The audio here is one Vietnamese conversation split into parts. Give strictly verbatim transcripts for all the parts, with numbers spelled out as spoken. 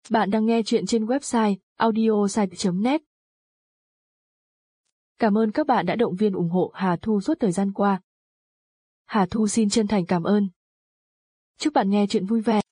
Bạn đang nghe chuyện trên website audiosite chấm net. Cảm ơn các bạn đã động viên ủng hộ Hà Thu suốt thời gian qua. Hà Thu xin chân thành cảm ơn. Chúc bạn nghe chuyện vui vẻ.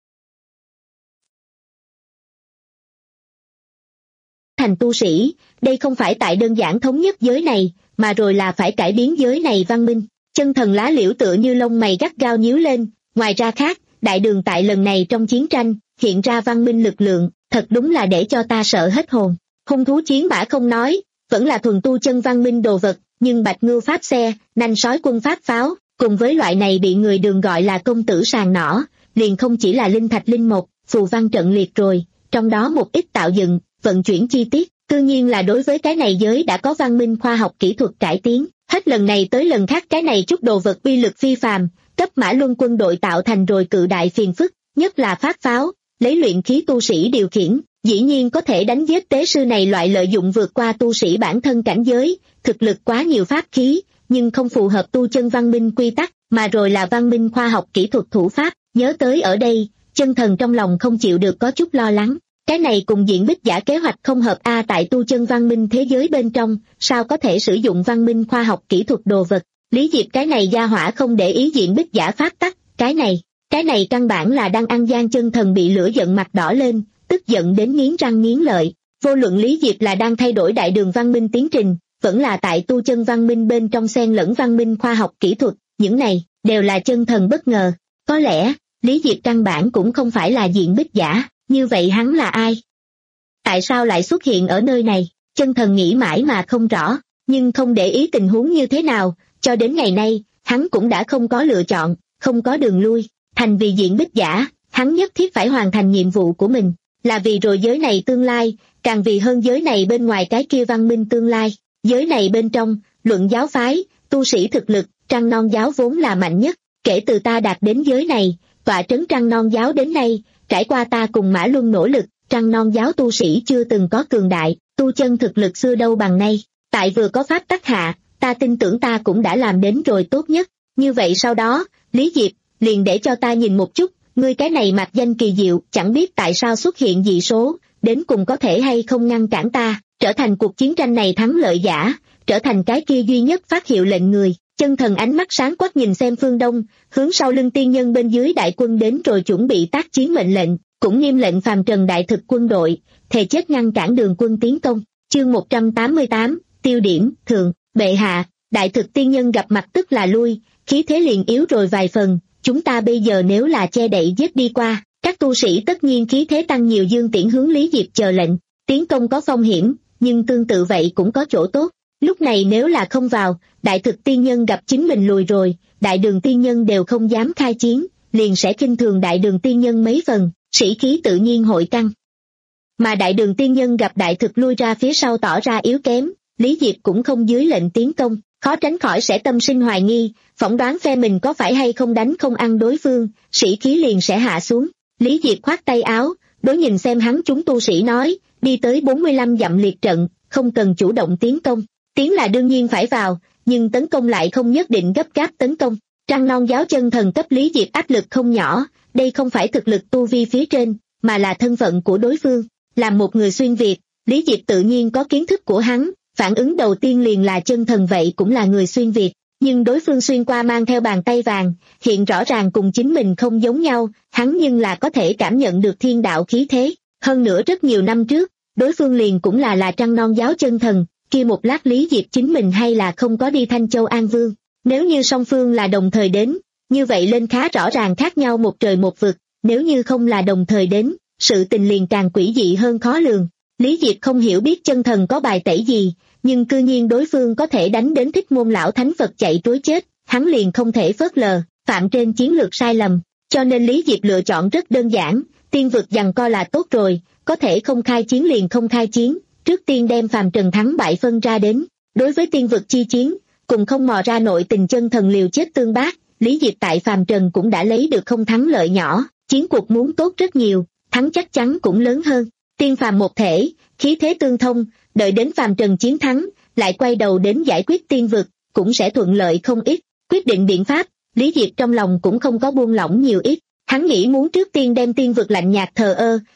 Thành tu sĩ, đây không phải tại đơn giản thống nhất giới này, mà rồi là phải cải biến giới này văn minh. Chân thần lá liễu tựa như lông mày gắt gao nhíu lên, ngoài ra khác, đại đường tại lần này trong chiến tranh, hiện ra văn minh lực lượng, thật đúng là để cho ta sợ hết hồn. Hung thú chiến mã không nói, vẫn là thuần tu chân văn minh đồ vật, nhưng bạch ngưu pháp xe, nanh sói quân pháp pháo, cùng với loại này bị người đường gọi là công tử sàng nỏ, liền không chỉ là linh thạch linh mộc, phù văn trận liệt rồi, trong đó một ít tạo dựng, vận chuyển chi tiết, tự nhiên là đối với cái này giới đã có văn minh khoa học kỹ thuật cải tiến, hết lần này tới lần khác cái này chút đồ vật uy lực phi phàm, cấp mã luân quân đội tạo thành rồi cự đại phiền phức, nhất là pháp pháo, lấy luyện khí tu sĩ điều khiển, dĩ nhiên có thể đánh giết tế sư này loại lợi dụng vượt qua tu sĩ bản thân cảnh giới, thực lực quá nhiều pháp khí, nhưng không phù hợp tu chân văn minh quy tắc, mà rồi là văn minh khoa học kỹ thuật thủ pháp, nhớ tới ở đây, chân thần trong lòng không chịu được có chút lo lắng. Cái này cùng diện bích giả kế hoạch không hợp a tại tu chân văn minh thế giới bên trong, sao có thể sử dụng văn minh khoa học kỹ thuật đồ vật. Lý Diệp cái này gia hỏa không để ý diện bích giả pháp tắc, cái này, cái này căn bản là đang ăn gian. Chân thần bị lửa giận mặt đỏ lên, tức giận đến nghiến răng nghiến lợi. Vô luận Lý Diệp là đang thay đổi đại đường văn minh tiến trình, vẫn là tại tu chân văn minh bên trong xen lẫn văn minh khoa học kỹ thuật, những này, đều là chân thần bất ngờ. Có lẽ, Lý Diệp căn bản cũng không phải là diện bích giả. Như vậy hắn là ai? Tại sao lại xuất hiện ở nơi này? Chân thần nghĩ mãi mà không rõ, nhưng không để ý tình huống như thế nào, cho đến ngày nay, hắn cũng đã không có lựa chọn, không có đường lui. Thành vì diện bích giả, hắn nhất thiết phải hoàn thành nhiệm vụ của mình, là vì rồi giới này tương lai, càng vì hơn giới này bên ngoài cái kia văn minh tương lai. Giới này bên trong, luận giáo phái, tu sĩ thực lực, Trăng Non giáo vốn là mạnh nhất, kể từ ta đạt đến giới này, tọa trấn Trăng Non giáo đến nay, trải qua ta cùng Mã Luân nỗ lực, Trăng Non giáo tu sĩ chưa từng có cường đại, tu chân thực lực xưa đâu bằng nay, tại vừa có pháp tắc hạ, ta tin tưởng ta cũng đã làm đến rồi tốt nhất. Như vậy sau đó, Lý Diệp, liền để cho ta nhìn một chút, ngươi cái này mặc danh kỳ diệu, chẳng biết tại sao xuất hiện dị số, đến cùng có thể hay không ngăn cản ta, trở thành cuộc chiến tranh này thắng lợi giả, trở thành cái kia duy nhất phát hiệu lệnh người. Chân thần ánh mắt sáng quắc nhìn xem phương đông, hướng sau lưng tiên nhân bên dưới đại quân đến rồi chuẩn bị tác chiến mệnh lệnh, cũng nghiêm lệnh phàm trần đại thực quân đội, thề chết ngăn cản đường quân tiến công. Chương một trăm tám mươi tám, tiêu điểm, thường, bệ hạ, đại thực tiên nhân gặp mặt tức là lui, khí thế liền yếu rồi vài phần, chúng ta bây giờ nếu là che đậy giết đi qua, các tu sĩ tất nhiên khí thế tăng nhiều dương tiễn hướng Lý Diệp chờ lệnh, tiến công có phong hiểm, nhưng tương tự vậy cũng có chỗ tốt. Lúc này nếu là không vào, đại thực tiên nhân gặp chính mình lùi rồi, đại đường tiên nhân đều không dám khai chiến, liền sẽ khinh thường đại đường tiên nhân mấy phần, sĩ khí tự nhiên hội tăng. Mà đại đường tiên nhân gặp đại thực lui ra phía sau tỏ ra yếu kém, Lý Diệp cũng không dưới lệnh tiến công, khó tránh khỏi sẽ tâm sinh hoài nghi, phỏng đoán phe mình có phải hay không đánh không ăn đối phương, sĩ khí liền sẽ hạ xuống. Lý Diệp khoát tay áo, đối nhìn xem hắn chúng tu sĩ nói, đi tới bốn mươi lăm dặm liệt trận, không cần chủ động tiến công. Tiến là đương nhiên phải vào, nhưng tấn công lại không nhất định gấp gáp tấn công. Trăng Non giáo chân thần cấp Lý Diệp áp lực không nhỏ, đây không phải thực lực tu vi phía trên, mà là thân phận của đối phương. Làm một người xuyên Việt, Lý Diệp tự nhiên có kiến thức của hắn, phản ứng đầu tiên liền là chân thần vậy cũng là người xuyên Việt, nhưng đối phương xuyên qua mang theo bàn tay vàng, hiện rõ ràng cùng chính mình không giống nhau, hắn nhưng là có thể cảm nhận được thiên đạo khí thế. Hơn nữa rất nhiều năm trước, đối phương liền cũng là là Trăng Non giáo chân thần. Kia một lát Lý Diệp chính mình hay là không có đi Thanh Châu An Vương, nếu như song phương là đồng thời đến, như vậy lên khá rõ ràng khác nhau một trời một vực, nếu như không là đồng thời đến, sự tình liền càng quỷ dị hơn khó lường. Lý Diệp không hiểu biết chân thần có bài tẩy gì, nhưng cư nhiên đối phương có thể đánh đến Thích Môn lão thánh Phật chạy trối chết, hắn liền không thể phớt lờ, phạm trên chiến lược sai lầm, cho nên Lý Diệp lựa chọn rất đơn giản, tiên vực giằng co là tốt rồi, có thể không khai chiến liền không khai chiến. Trước tiên đem phàm trần thắng bại phân ra đến, đối với tiên vực chi chiến, cùng không mò ra nội tình chân thần liều chết tương bác, Lý Diệp tại phàm trần cũng đã lấy được không thắng lợi nhỏ, chiến cuộc muốn tốt rất nhiều, thắng chắc chắn cũng lớn hơn. Tiên phàm một thể, khí thế tương thông, đợi đến phàm trần chiến thắng, lại quay đầu đến giải quyết tiên vực, cũng sẽ thuận lợi không ít. Quyết định biện pháp, Lý Diệp trong lòng cũng không có buông lỏng nhiều ít, hắn nghĩ muốn trước tiên đem tiên vực lạnh nhạt thờ ơ,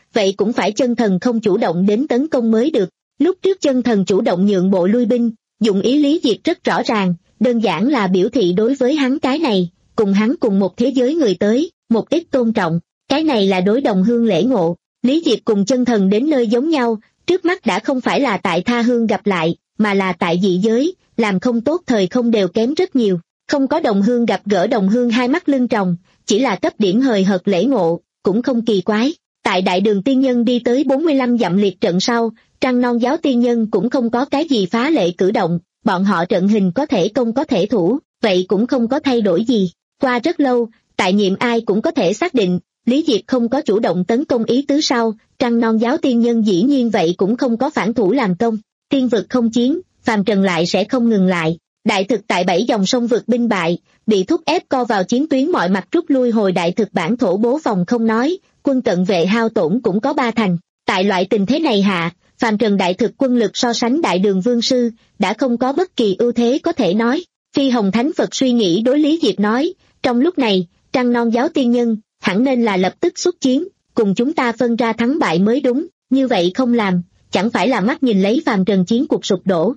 vậy cũng phải chân thần không chủ động đến tấn công mới được. Lúc trước chân thần chủ động nhượng bộ lui binh, dụng ý Lý Diệt rất rõ ràng, đơn giản là biểu thị đối với hắn cái này, cùng hắn cùng một thế giới người tới, một ít tôn trọng, cái này là đối đồng hương lễ ngộ. Lý Diệt cùng chân thần đến nơi giống nhau, trước mắt đã không phải là tại tha hương gặp lại, mà là tại dị giới, làm không tốt thời không đều kém rất nhiều. Không có đồng hương gặp gỡ đồng hương hai mắt lưng tròng, chỉ là cấp điểm hời hợt lễ ngộ, cũng không kỳ quái. Tại đại đường tiên nhân đi tới bốn mươi lăm dặm liệt trận sau, Trăng Non giáo tiên nhân cũng không có cái gì phá lệ cử động, bọn họ trận hình có thể công có thể thủ, vậy cũng không có thay đổi gì. Qua rất lâu, tại nhiệm ai cũng có thể xác định, Lý Diệt không có chủ động tấn công ý tứ sau, Trăng Non giáo tiên nhân dĩ nhiên vậy cũng không có phản thủ làm công. Tiên vực không chiến, phàm trần lại sẽ không ngừng lại. Đại thực tại bảy dòng sông vượt binh bại, bị thúc ép co vào chiến tuyến mọi mặt rút lui hồi đại thực bản thổ bố phòng không nói, quân cận vệ hao tổn cũng có ba thành. Tại loại tình thế này hạ, phàm trần đại thực quân lực so sánh đại đường vương sư, đã không có bất kỳ ưu thế có thể nói. Phi Hồng Thánh Phật suy nghĩ đối Lý Diệt nói, trong lúc này, Trăng Non giáo tiên nhân, hẳn nên là lập tức xuất chiến, cùng chúng ta phân ra thắng bại mới đúng, như vậy không làm, chẳng phải là mắt nhìn lấy phàm trần chiến cuộc sụp đổ.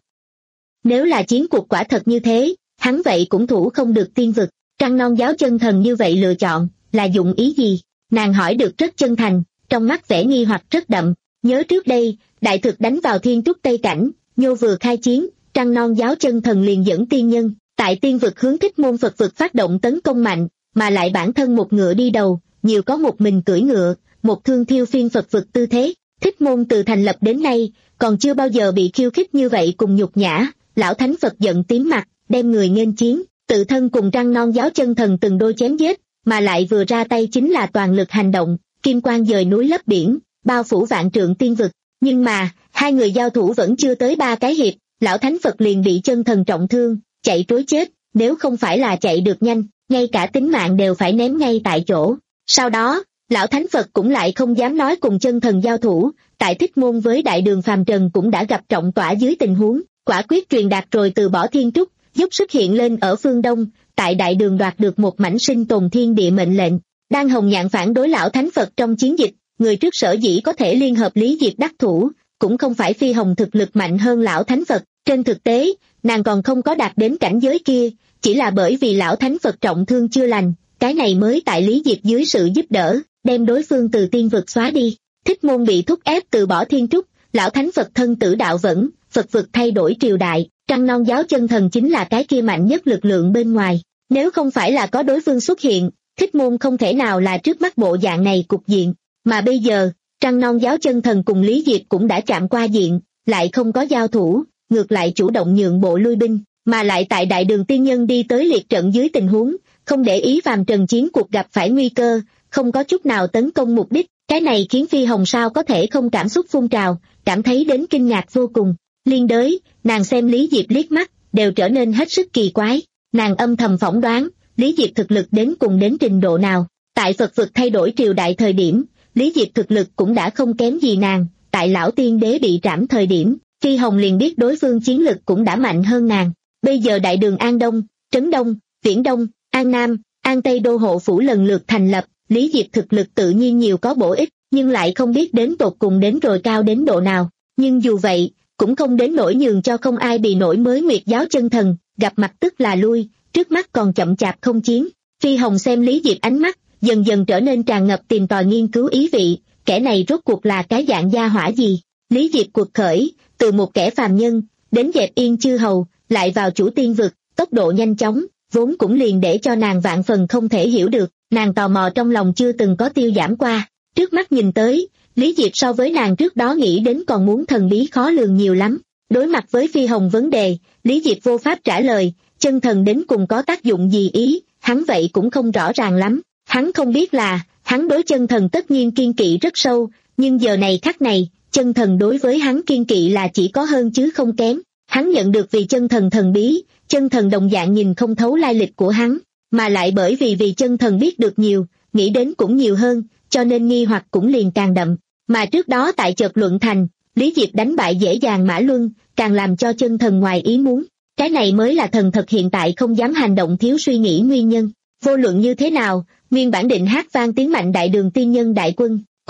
Nếu là chiến cuộc quả thật như thế, hắn vậy cũng thủ không được tiên vực. Trăng Non giáo chân thần như vậy lựa chọn, là dụng ý gì? Nàng hỏi được rất chân thành, trong mắt vẻ nghi hoặc rất đậm. Nhớ trước đây, đại thực đánh vào Thiên Trúc Tây Cảnh, Nhô vừa khai chiến, Trăng Non giáo chân thần liền dẫn tiên nhân, tại tiên vực hướng Thích Môn Phật vực phát động tấn công mạnh, mà lại bản thân một ngựa đi đầu, nhiều có một mình cưỡi ngựa, một thương thiêu phiên Phật vực tư thế. Thích Môn từ thành lập đến nay, còn chưa bao giờ bị khiêu khích như vậy cùng nhục nhã. Lão Thánh Phật giận tím mặt, đem người nghênh chiến, tự thân cùng Trăng Non giáo chân thần từng đôi chém giết, mà lại vừa ra tay chính là toàn lực hành động, kim quang dời núi lấp biển, bao phủ vạn trượng tiên vực. Nhưng mà, hai người giao thủ vẫn chưa tới ba cái hiệp, Lão Thánh Phật liền bị chân thần trọng thương, chạy trối chết, nếu không phải là chạy được nhanh, ngay cả tính mạng đều phải ném ngay tại chỗ. Sau đó, Lão Thánh Phật cũng lại không dám nói cùng chân thần giao thủ, tại Thích Môn với đại đường phàm trần cũng đã gặp trọng tỏa dưới tình huống. Quả quyết truyền đạt rồi từ bỏ Thiên Trúc, dốc sức hiện lên ở phương Đông, tại đại đường đoạt được một mảnh sinh tồn thiên địa mệnh lệnh. Đang hồng nhạn phản đối Lão Thánh Phật trong chiến dịch, người trước sở dĩ có thể liên hợp Lý Diệt đắc thủ, cũng không phải Phi Hồng thực lực mạnh hơn Lão Thánh Phật. Trên thực tế, nàng còn không có đạt đến cảnh giới kia, chỉ là bởi vì Lão Thánh Phật trọng thương chưa lành, cái này mới tại Lý Diệt dưới sự giúp đỡ, đem đối phương từ tiên vực xóa đi. Thích Môn bị thúc ép từ bỏ Thiên Trúc, Lão Thánh Phật thân tử đạo vẫn, Phật vực thay đổi triều đại, Trăng Non giáo chân thần chính là cái kia mạnh nhất lực lượng bên ngoài. Nếu không phải là có đối phương xuất hiện, Thích Môn không thể nào là trước mắt bộ dạng này cục diện. Mà bây giờ, Trăng Non giáo chân thần cùng Lý Diệt cũng đã chạm qua diện, lại không có giao thủ, ngược lại chủ động nhượng bộ lui binh, mà lại tại đại đường tiên nhân đi tới liệt trận dưới tình huống, không để ý phàm trần chiến cuộc gặp phải nguy cơ, không có chút nào tấn công mục đích. Cái này khiến Phi Hồng sao có thể không cảm xúc phun trào, cảm thấy đến kinh ngạc vô cùng. Liên đới, nàng xem Lý Diệp liếc mắt, đều trở nên hết sức kỳ quái. Nàng âm thầm phỏng đoán, Lý Diệp thực lực đến cùng đến trình độ nào. Tại Phật vực thay đổi triều đại thời điểm, Lý Diệp thực lực cũng đã không kém gì nàng. Tại lão tiên đế bị trảm thời điểm, Phi Hồng liền biết đối phương chiến lực cũng đã mạnh hơn nàng. Bây giờ đại đường An Đông, Trấn Đông, Viễn Đông, An Nam, An Tây đô hộ phủ lần lượt thành lập, Lý Diệp thực lực tự nhiên nhiều có bổ ích, nhưng lại không biết đến tột cùng đến rồi cao đến độ nào. Nhưng dù vậy, cũng không đến nỗi nhường cho không ai bị nổi mới Nguyệt giáo chân thần, gặp mặt tức là lui, trước mắt còn chậm chạp không chiến. Phi Hồng xem Lý Diệp ánh mắt, dần dần trở nên tràn ngập tìm tòi nghiên cứu ý vị, kẻ này rốt cuộc là cái dạng gia hỏa gì. Lý Diệp cuộc khởi, từ một kẻ phàm nhân, đến dẹp yên chư hầu, lại vào chủ tiên vực, tốc độ nhanh chóng, vốn cũng liền để cho nàng vạn phần không thể hiểu được, nàng tò mò trong lòng chưa từng có tiêu giảm qua. Trước mắt nhìn tới, Lý Diệp so với nàng trước đó nghĩ đến còn muốn thần bí khó lường nhiều lắm. Đối mặt với Phi Hồng vấn đề, Lý Diệp vô pháp trả lời, chân thần đến cùng có tác dụng gì ý, hắn vậy cũng không rõ ràng lắm. Hắn không biết là, hắn đối chân thần tất nhiên kiên kỵ rất sâu, nhưng giờ này khắc này, chân thần đối với hắn kiên kỵ là chỉ có hơn chứ không kém. Hắn nhận được vì chân thần thần bí, chân thần đồng dạng nhìn không thấu lai lịch của hắn, mà lại bởi vì vì chân thần biết được nhiều, nghĩ đến cũng nhiều hơn, cho nên nghi hoặc cũng liền càng đậm. Mà trước đó tại chợt luận thành, Lý Diệp đánh bại dễ dàng Mã Luân, càng làm cho chân thần ngoài ý muốn. Cái này mới là thần thật hiện tại không dám hành động thiếu suy nghĩ nguyên nhân. Vô luận như thế nào, nguyên bản định hát vang tiếng mạnh đại đường tiên nhân đại quân, cùng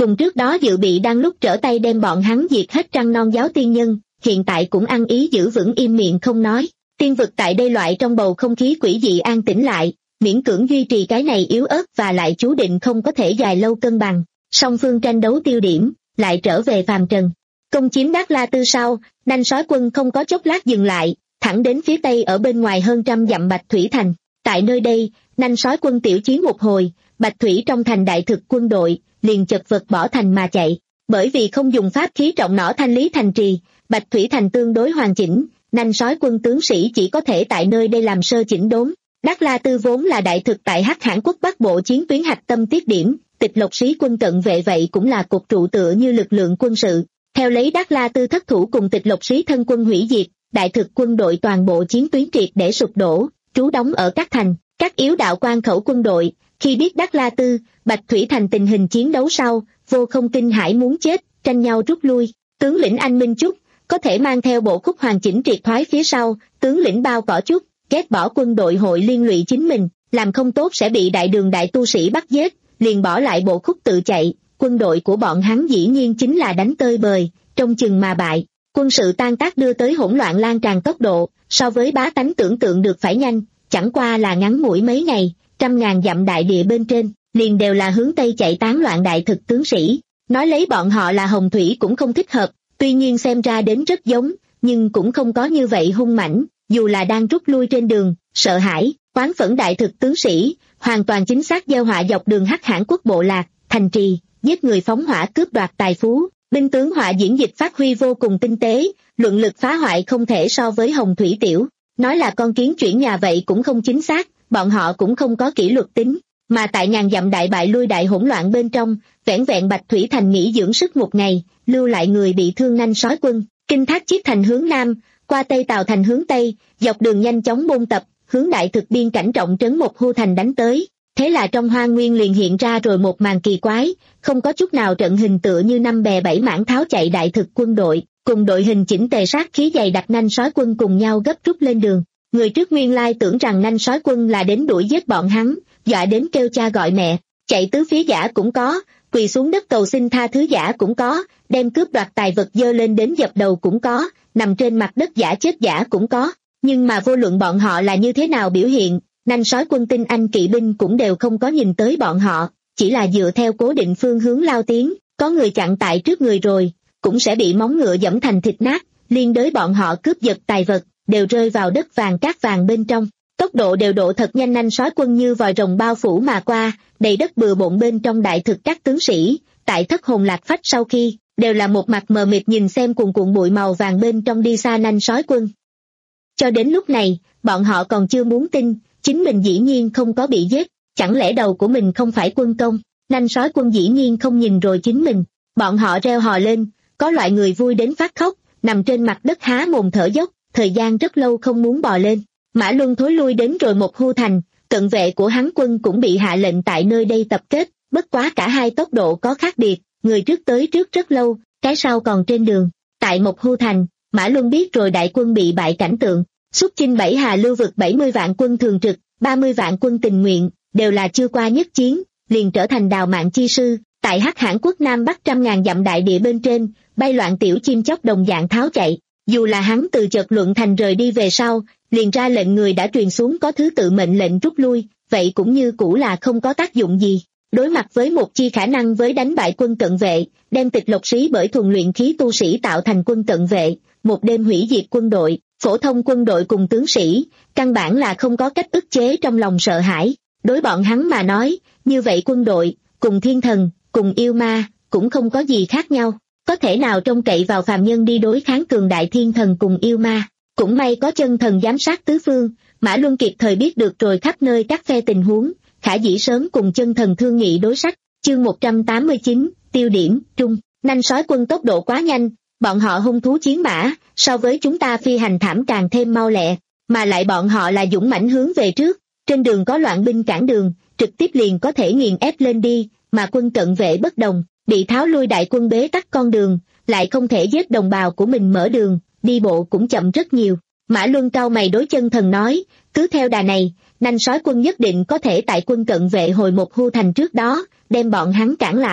cùng trước đó dự bị đang lúc trở tay đem bọn hắn diệt hết trăng non giáo tiên nhân, hiện tại cũng ăn ý giữ vững im miệng không nói. Tiên vực tại đây loại trong bầu không khí quỷ dị an tĩnh lại, miễn cưỡng duy trì cái này yếu ớt và lại chú định không có thể dài lâu cân bằng. Song phương tranh đấu tiêu điểm, lại trở về phàm trần. Công chiếm Đát La Tư sau, nanh sói quân không có chốc lát dừng lại, thẳng đến phía tây ở bên ngoài hơn trăm dặm Bạch Thủy Thành. Tại nơi đây, nanh sói quân tiểu chiến một hồi, Bạch Thủy trong thành đại thực quân đội, liền chật vật bỏ thành mà chạy. Bởi vì không dùng pháp khí trọng nỏ thanh lý thành trì, Bạch Thủy Thành tương đối hoàn chỉnh, nanh sói quân tướng sĩ chỉ có thể tại nơi đây làm sơ chỉnh đốn. Đát La Tư vốn là đại thực tại Hắc Hãn quốc Bắc Bộ chiến tuyến hạch tâm tiết điểm, Tịch Lộc Sĩ quân cận vệ vậy cũng là cột trụ tựa như lực lượng quân sự. Theo lấy Đát La Tư thất thủ cùng Tịch Lộc Sĩ thân quân hủy diệt, đại thực quân đội toàn bộ chiến tuyến triệt để sụp đổ, trú đóng ở các thành, các yếu đạo quan khẩu quân đội. Khi biết Đát La Tư, Bạch Thủy Thành tình hình chiến đấu sau, vô không kinh hãi muốn chết, tranh nhau rút lui. Tướng lĩnh Anh Minh Trúc có thể mang theo bộ khúc hoàn chỉnh triệt thoái phía sau, tướng lĩnh Bao Cỏ Trúc ghét bỏ quân đội hội liên lụy chính mình, làm không tốt sẽ bị đại đường đại tu sĩ bắt giết, liền bỏ lại bộ khúc tự chạy. Quân đội của bọn hắn dĩ nhiên chính là đánh tơi bời, trông chừng mà bại. Quân sự tan tác đưa tới hỗn loạn lan tràn tốc độ, so với bá tánh tưởng tượng được phải nhanh, chẳng qua là ngắn ngủi mấy ngày, trăm ngàn dặm đại địa bên trên, liền đều là hướng Tây chạy tán loạn đại thực tướng sĩ. Nói lấy bọn họ là hồng thủy cũng không thích hợp, tuy nhiên xem ra đến rất giống, nhưng cũng không có như vậy hung mãnh, dù là đang rút lui trên đường, sợ hãi, oán phẫn đại thực tướng sĩ, hoàn toàn chính xác gieo họa dọc đường Hắc Hãn quốc bộ lạc, thành trì, giết người phóng hỏa cướp đoạt tài phú. Binh tướng họa diễn dịch phát huy vô cùng tinh tế, luận lực phá hoại không thể so với hồng thủy tiểu. Nói là con kiến chuyển nhà vậy cũng không chính xác, bọn họ cũng không có kỷ luật tính, mà tại ngàn dặm đại bại lui đại hỗn loạn bên trong, vẻn vẹn Bạch Thủy Thành nghỉ dưỡng sức một ngày, lưu lại người bị thương nanh sói quân, kinh thác chiết thành hướng nam, qua Tây Tào Thành hướng Tây, dọc đường nhanh chóng bôn tập, hướng đại thực biên cảnh trọng trấn một Hu Thành đánh tới. Thế là trong hoa nguyên liền hiện ra rồi một màn kỳ quái, không có chút nào trận hình tựa như năm bè bảy mảng tháo chạy đại thực quân đội, cùng đội hình chỉnh tề sát khí dày đặc nanh sói quân cùng nhau gấp rút lên đường. Người trước nguyên lai tưởng rằng nanh sói quân là đến đuổi giết bọn hắn, dọa đến kêu cha gọi mẹ, chạy tứ phía giả cũng có, quỳ xuống đất cầu xin tha thứ giả cũng có, đem cướp đoạt tài vật dơ lên đến dập đầu cũng có, nằm trên mặt đất giả chết giả cũng có. Nhưng mà vô luận bọn họ là như thế nào biểu hiện, nanh sói quân tinh anh kỵ binh cũng đều không có nhìn tới bọn họ, chỉ là dựa theo cố định phương hướng lao tiến, có người chặn tại trước người rồi, cũng sẽ bị móng ngựa giẫm thành thịt nát, liên đới bọn họ cướp giật tài vật, đều rơi vào đất vàng cát vàng bên trong. Tốc độ đều độ thật nhanh, nanh sói quân như vòi rồng bao phủ mà qua, đầy đất bừa bộn bên trong đại thực các tướng sĩ, tại thất hồn lạc phách sau khi, đều là một mặt mờ mịt nhìn xem cuồn cuộn bụi màu vàng bên trong đi xa nanh sói quân. Cho đến lúc này, bọn họ còn chưa muốn tin, chính mình dĩ nhiên không có bị giết, chẳng lẽ đầu của mình không phải quân công, nanh sói quân dĩ nhiên không nhìn rồi chính mình. Bọn họ reo hò lên, có loại người vui đến phát khóc, nằm trên mặt đất há mồm thở dốc, thời gian rất lâu không muốn bò lên. Mã Luân thối lui đến rồi một Hu Thành, cận vệ của hắn quân cũng bị hạ lệnh tại nơi đây tập kết, bất quá cả hai tốc độ có khác biệt, người trước tới trước rất lâu, cái sau còn trên đường. Tại một Hu Thành, Mã Luân biết rồi đại quân bị bại cảnh tượng, xuất chinh bảy hà lưu vực bảy mươi vạn quân thường trực, ba mươi vạn quân tình nguyện, đều là chưa qua nhất chiến, liền trở thành đào mạng chi sư, tại Hắc Hãn quốc Nam Bắc trăm ngàn dặm đại địa bên trên, bay loạn tiểu chim chóc đồng dạng tháo chạy. Dù là hắn từ chợt luận thành rời đi về sau, liền ra lệnh người đã truyền xuống có thứ tự mệnh lệnh rút lui, vậy cũng như cũ là không có tác dụng gì. Đối mặt với một chi khả năng với đánh bại quân cận vệ, đem Tịch Lộc Sĩ bởi thuần luyện khí tu sĩ tạo thành quân cận vệ, một đêm hủy diệt quân đội, phổ thông quân đội cùng tướng sĩ, căn bản là không có cách ức chế trong lòng sợ hãi. Đối bọn hắn mà nói, như vậy quân đội, cùng thiên thần, cùng yêu ma, cũng không có gì khác nhau. Có thể nào trông cậy vào phàm nhân đi đối kháng cường đại thiên thần cùng yêu ma. Cũng may có chân thần giám sát tứ phương, Mã Luân kịp thời biết được rồi khắp nơi các phe tình huống, khả dĩ sớm cùng chân thần thương nghị đối sách. Chương một trăm tám mươi chín, tiêu điểm, trung, nanh sói quân tốc độ quá nhanh, bọn họ hung thú chiến mã, so với chúng ta phi hành thảm càng thêm mau lẹ, mà lại bọn họ là dũng mãnh hướng về trước, trên đường có loạn binh cản đường, trực tiếp liền có thể nghiền ép lên đi, mà quân cận vệ bất đồng, bị tháo lui đại quân bế tắc con đường, lại không thể giết đồng bào của mình mở đường, đi bộ cũng chậm rất nhiều. Mã Luân cau mày đối chân thần nói, cứ theo đà này, nanh sói quân nhất định có thể tại quân cận vệ hồi một Hu Thành trước đó, đem bọn hắn cản lại.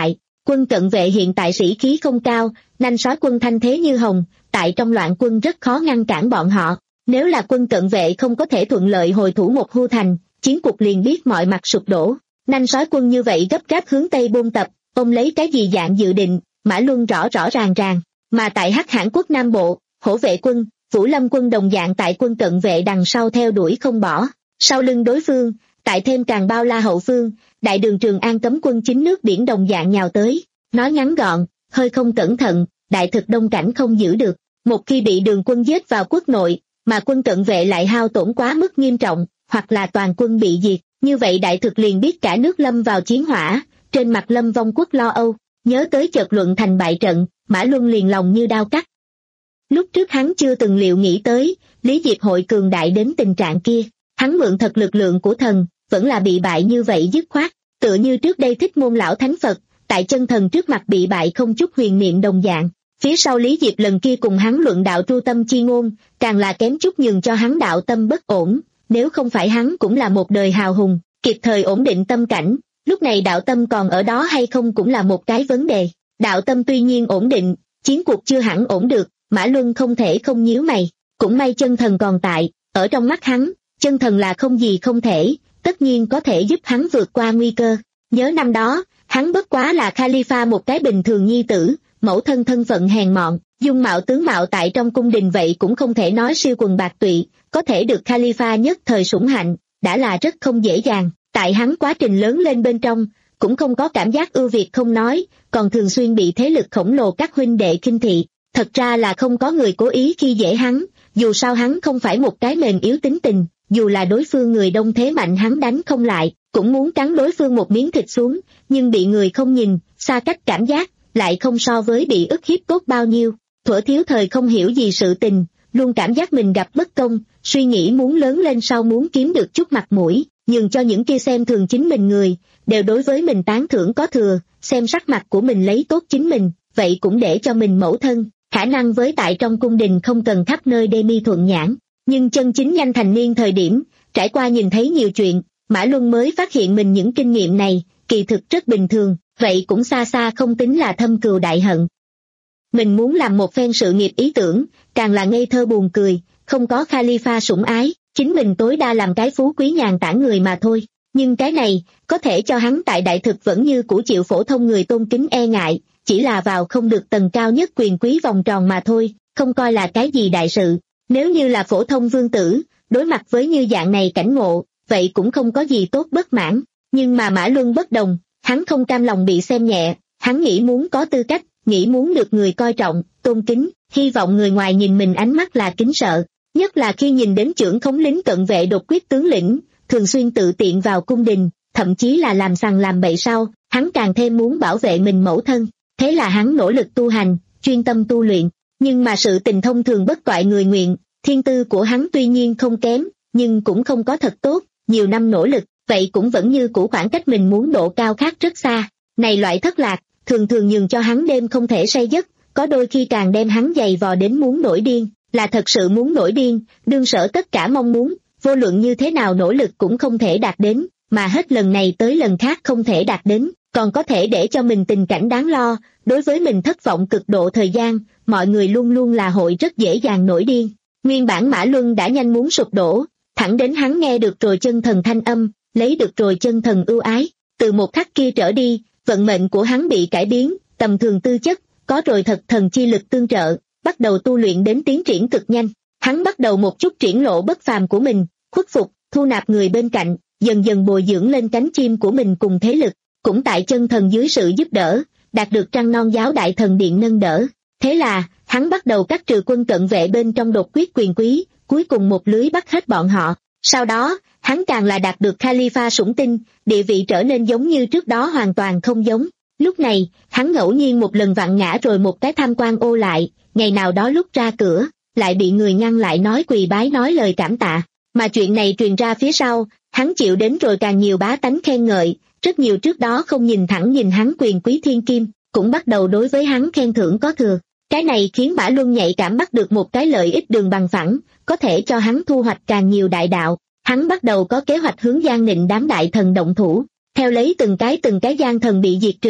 Quân cận vệ hiện tại sĩ khí không cao, nanh sói quân thanh thế như hồng, tại trong loạn quân rất khó ngăn cản bọn họ. Nếu là quân cận vệ không có thể thuận lợi hồi thủ một Hưu thành, chiến cuộc liền biết mọi mặt sụp đổ. Nanh sói quân như vậy gấp gáp hướng Tây buôn tập, ông lấy cái gì dạng dự định, Mã Luân rõ rõ ràng ràng. Mà tại Hắc Hãn quốc Nam Bộ, Hổ vệ quân, Vũ Lâm quân đồng dạng tại quân cận vệ đằng sau theo đuổi không bỏ. Sau lưng đối phương, tại thêm càng bao la hậu phương, đại đường Trường An cấm quân chính nước biển đồng dạng nhào tới. Nói ngắn gọn, hơi không cẩn thận, đại thực đông cảnh không giữ được. Một khi bị đường quân giết vào quốc nội, mà quân cận vệ lại hao tổn quá mức nghiêm trọng, hoặc là toàn quân bị diệt, như vậy đại thực liền biết cả nước lâm vào chiến hỏa, trên mặt Lâm Vong Quốc lo âu. Nhớ tới chợt luận thành bại trận, Mã Luân liền lòng như đao cắt. Lúc trước hắn chưa từng liệu nghĩ tới, Lý Diệp hội cường đại đến tình trạng kia, hắn mượn thật lực lượng của thần, vẫn là bị bại như vậy dứt khoát, tựa như trước đây Thích Môn lão thánh Phật, tại chân thần trước mặt bị bại không chút huyền niệm đồng dạng. Phía sau Lý Diệp lần kia cùng hắn luận đạo tru tâm chi ngôn, càng là kém chút nhường cho hắn đạo tâm bất ổn, nếu không phải hắn cũng là một đời hào hùng, kịp thời ổn định tâm cảnh, lúc này đạo tâm còn ở đó hay không cũng là một cái vấn đề. Đạo tâm tuy nhiên ổn định, chiến cuộc chưa hẳn ổn được, Mã Luân không thể không nhíu mày, cũng may chân thần còn tại, ở trong mắt hắn, chân thần là không gì không thể, tất nhiên có thể giúp hắn vượt qua nguy cơ. Nhớ năm đó, hắn bất quá là Khalifa một cái bình thường nhi tử, mẫu thân thân phận hèn mọn, dung mạo tướng mạo tại trong cung đình vậy cũng không thể nói siêu quần bạc tụy, có thể được Khalifa nhất thời sủng hạnh, đã là rất không dễ dàng. Tại hắn quá trình lớn lên bên trong, cũng không có cảm giác ưu việt không nói, còn thường xuyên bị thế lực khổng lồ các huynh đệ khinh thị. Thật ra là không có người cố ý khi dễ hắn, dù sao hắn không phải một cái mềm yếu tính tình, dù là đối phương người đông thế mạnh hắn đánh không lại, cũng muốn cắn đối phương một miếng thịt xuống, nhưng bị người không nhìn, xa cách cảm giác, lại không so với bị ức hiếp tốt bao nhiêu. Thuở thiếu thời không hiểu gì sự tình, luôn cảm giác mình gặp bất công, suy nghĩ muốn lớn lên sau muốn kiếm được chút mặt mũi, nhường cho những kia xem thường chính mình người, đều đối với mình tán thưởng có thừa, xem sắc mặt của mình lấy tốt chính mình, vậy cũng để cho mình mẫu thân, khả năng với tại trong cung đình không cần khắp nơi đê mi thuận nhãn, nhưng chân chính nhanh thành niên thời điểm, trải qua nhìn thấy nhiều chuyện, Mã Luân mới phát hiện mình những kinh nghiệm này, kỳ thực rất bình thường, vậy cũng xa xa không tính là thâm cừu đại hận. Mình muốn làm một phen sự nghiệp ý tưởng, càng là ngây thơ buồn cười, không có Khalifa sủng ái, chính mình tối đa làm cái phú quý nhàn tản người mà thôi. Nhưng cái này, có thể cho hắn tại đại thực vẫn như cũ chịu phổ thông người tôn kính e ngại, chỉ là vào không được tầng cao nhất quyền quý vòng tròn mà thôi, không coi là cái gì đại sự. Nếu như là phổ thông vương tử, đối mặt với như dạng này cảnh ngộ, vậy cũng không có gì tốt bất mãn. Nhưng mà Mã Luân bất đồng, hắn không cam lòng bị xem nhẹ, hắn nghĩ muốn có tư cách, nghĩ muốn được người coi trọng, tôn kính, hy vọng người ngoài nhìn mình ánh mắt là kính sợ. Nhất là khi nhìn đến trưởng thống lính cận vệ đột quyết tướng lĩnh, thường xuyên tự tiện vào cung đình, thậm chí là làm sằng làm bậy sau, hắn càng thêm muốn bảo vệ mình mẫu thân. Thế là hắn nỗ lực tu hành, chuyên tâm tu luyện, nhưng mà sự tình thông thường bất toại người nguyện, thiên tư của hắn tuy nhiên không kém, nhưng cũng không có thật tốt, nhiều năm nỗ lực, vậy cũng vẫn như cũ khoảng cách mình muốn độ cao khác rất xa. Này loại thất lạc, thường thường nhường cho hắn đêm không thể say giấc, có đôi khi càng đem hắn dày vò đến muốn nổi điên, là thật sự muốn nổi điên, đương sở tất cả mong muốn, vô luận như thế nào nỗ lực cũng không thể đạt đến, mà hết lần này tới lần khác không thể đạt đến, còn có thể để cho mình tình cảnh đáng lo, đối với mình thất vọng cực độ thời gian, mọi người luôn luôn là hội rất dễ dàng nổi điên. Nguyên bản Mã Luân đã nhanh muốn sụp đổ, thẳng đến hắn nghe được rồi chân thần thanh âm, lấy được rồi chân thần ưu ái, từ một khắc kia trở đi, vận mệnh của hắn bị cải biến, tầm thường tư chất, có rồi thật thần chi lực tương trợ, bắt đầu tu luyện đến tiến triển cực nhanh. Hắn bắt đầu một chút triển lộ bất phàm của mình, khuất phục, thu nạp người bên cạnh, dần dần bồi dưỡng lên cánh chim của mình cùng thế lực, cũng tại chân thần dưới sự giúp đỡ, đạt được trăng non giáo đại thần điện nâng đỡ. Thế là, hắn bắt đầu cắt trừ quân cận vệ bên trong đột quyết quyền quý, cuối cùng một lưới bắt hết bọn họ. Sau đó, hắn càng là đạt được Khalifa sủng tin, địa vị trở nên giống như trước đó hoàn toàn không giống. Lúc này, hắn ngẫu nhiên một lần vặn ngã rồi một cái tham quan ô lại, ngày nào đó lúc ra cửa, lại bị người ngăn lại nói quỳ bái nói lời cảm tạ. Mà chuyện này truyền ra phía sau, hắn chịu đến rồi càng nhiều bá tánh khen ngợi, rất nhiều trước đó không nhìn thẳng nhìn hắn quyền quý thiên kim, cũng bắt đầu đối với hắn khen thưởng có thừa. Cái này khiến Mã Luân nhạy cảm bắt được một cái lợi ích đường bằng phẳng, có thể cho hắn thu hoạch càng nhiều đại đạo. Hắn bắt đầu có kế hoạch hướng Giang Nịnh đám đại thần động thủ, theo lấy từng cái từng cái gian thần bị diệt trừ,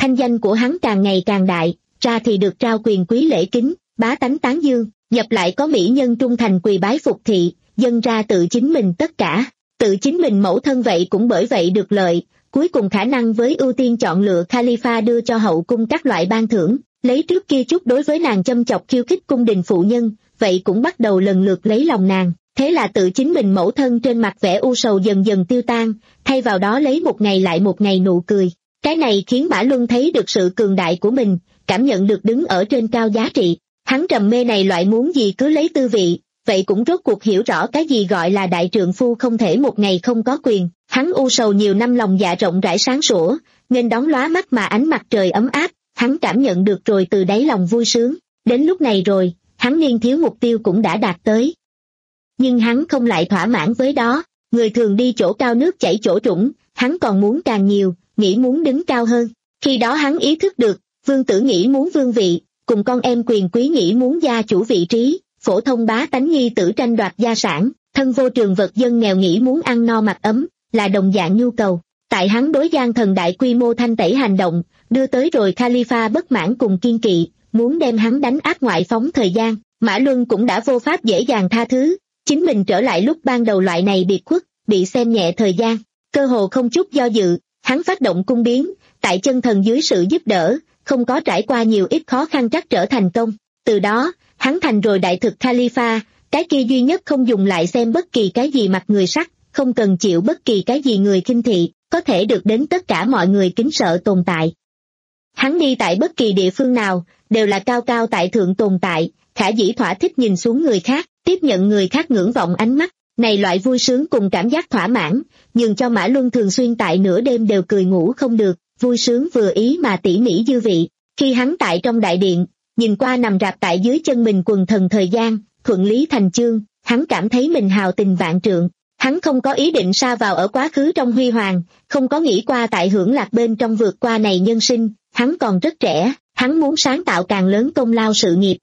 thanh danh của hắn càng ngày càng đại, ra thì được trao quyền quý lễ kính, bá tánh tán dương, nhập lại có mỹ nhân trung thành quỳ bái phục thị, dân ra tự chính mình tất cả, tự chính mình mẫu thân vậy cũng bởi vậy được lợi, cuối cùng khả năng với ưu tiên chọn lựa Khalifa đưa cho hậu cung các loại ban thưởng, lấy trước kia chút đối với nàng châm chọc khiêu khích cung đình phụ nhân, vậy cũng bắt đầu lần lượt lấy lòng nàng, thế là tự chính mình mẫu thân trên mặt vẻ u sầu dần dần tiêu tan, thay vào đó lấy một ngày lại một ngày nụ cười. Cái này khiến Mã Luân thấy được sự cường đại của mình, cảm nhận được đứng ở trên cao giá trị. Hắn trầm mê này loại muốn gì cứ lấy tư vị, vậy cũng rốt cuộc hiểu rõ cái gì gọi là đại trượng phu không thể một ngày không có quyền. Hắn u sầu nhiều năm lòng dạ rộng rãi sáng sủa, nghênh đón lóa mắt mà ánh mặt trời ấm áp, hắn cảm nhận được rồi từ đáy lòng vui sướng. Đến lúc này rồi, hắn niên thiếu mục tiêu cũng đã đạt tới. Nhưng hắn không lại thỏa mãn với đó, người thường đi chỗ cao nước chảy chỗ trũng, hắn còn muốn càng nhiều, nghĩ muốn đứng cao hơn. Khi đó hắn ý thức được, vương tử nghĩ muốn vương vị, cùng con em quyền quý nghĩ muốn gia chủ vị trí, phổ thông bá tánh nghi tử tranh đoạt gia sản, thân vô trường vật dân nghèo nghĩ muốn ăn no mặc ấm, là đồng dạng nhu cầu. Tại hắn đối gian thần đại quy mô thanh tẩy hành động, đưa tới rồi Khalifa bất mãn cùng kiên kỵ, muốn đem hắn đánh áp ngoại phóng thời gian, Mã Luân cũng đã vô pháp dễ dàng tha thứ, chính mình trở lại lúc ban đầu loại này biệt khuất, bị xem nhẹ thời gian, cơ hồ không chút do dự, hắn phát động cung biến, tại chân thần dưới sự giúp đỡ, không có trải qua nhiều ít khó khăn trắc trở thành công, từ đó, hắn thành rồi đại thực Khalifa, cái kia duy nhất không dùng lại xem bất kỳ cái gì mặt người sắc, không cần chịu bất kỳ cái gì người khinh thị, có thể được đến tất cả mọi người kính sợ tồn tại. Hắn đi tại bất kỳ địa phương nào, đều là cao cao tại thượng tồn tại, khả dĩ thỏa thích nhìn xuống người khác, tiếp nhận người khác ngưỡng vọng ánh mắt, này loại vui sướng cùng cảm giác thỏa mãn, nhường cho Mã Luân thường xuyên tại nửa đêm đều cười ngủ không được, vui sướng vừa ý mà tỉ mỉ dư vị. Khi hắn tại trong đại điện, nhìn qua nằm rạp tại dưới chân mình quần thần thời gian, thuận lý thành chương, hắn cảm thấy mình hào tình vạn trượng. Hắn không có ý định sa vào ở quá khứ trong huy hoàng, không có nghĩ qua tại hưởng lạc bên trong vượt qua này nhân sinh, hắn còn rất trẻ, hắn muốn sáng tạo càng lớn công lao sự nghiệp.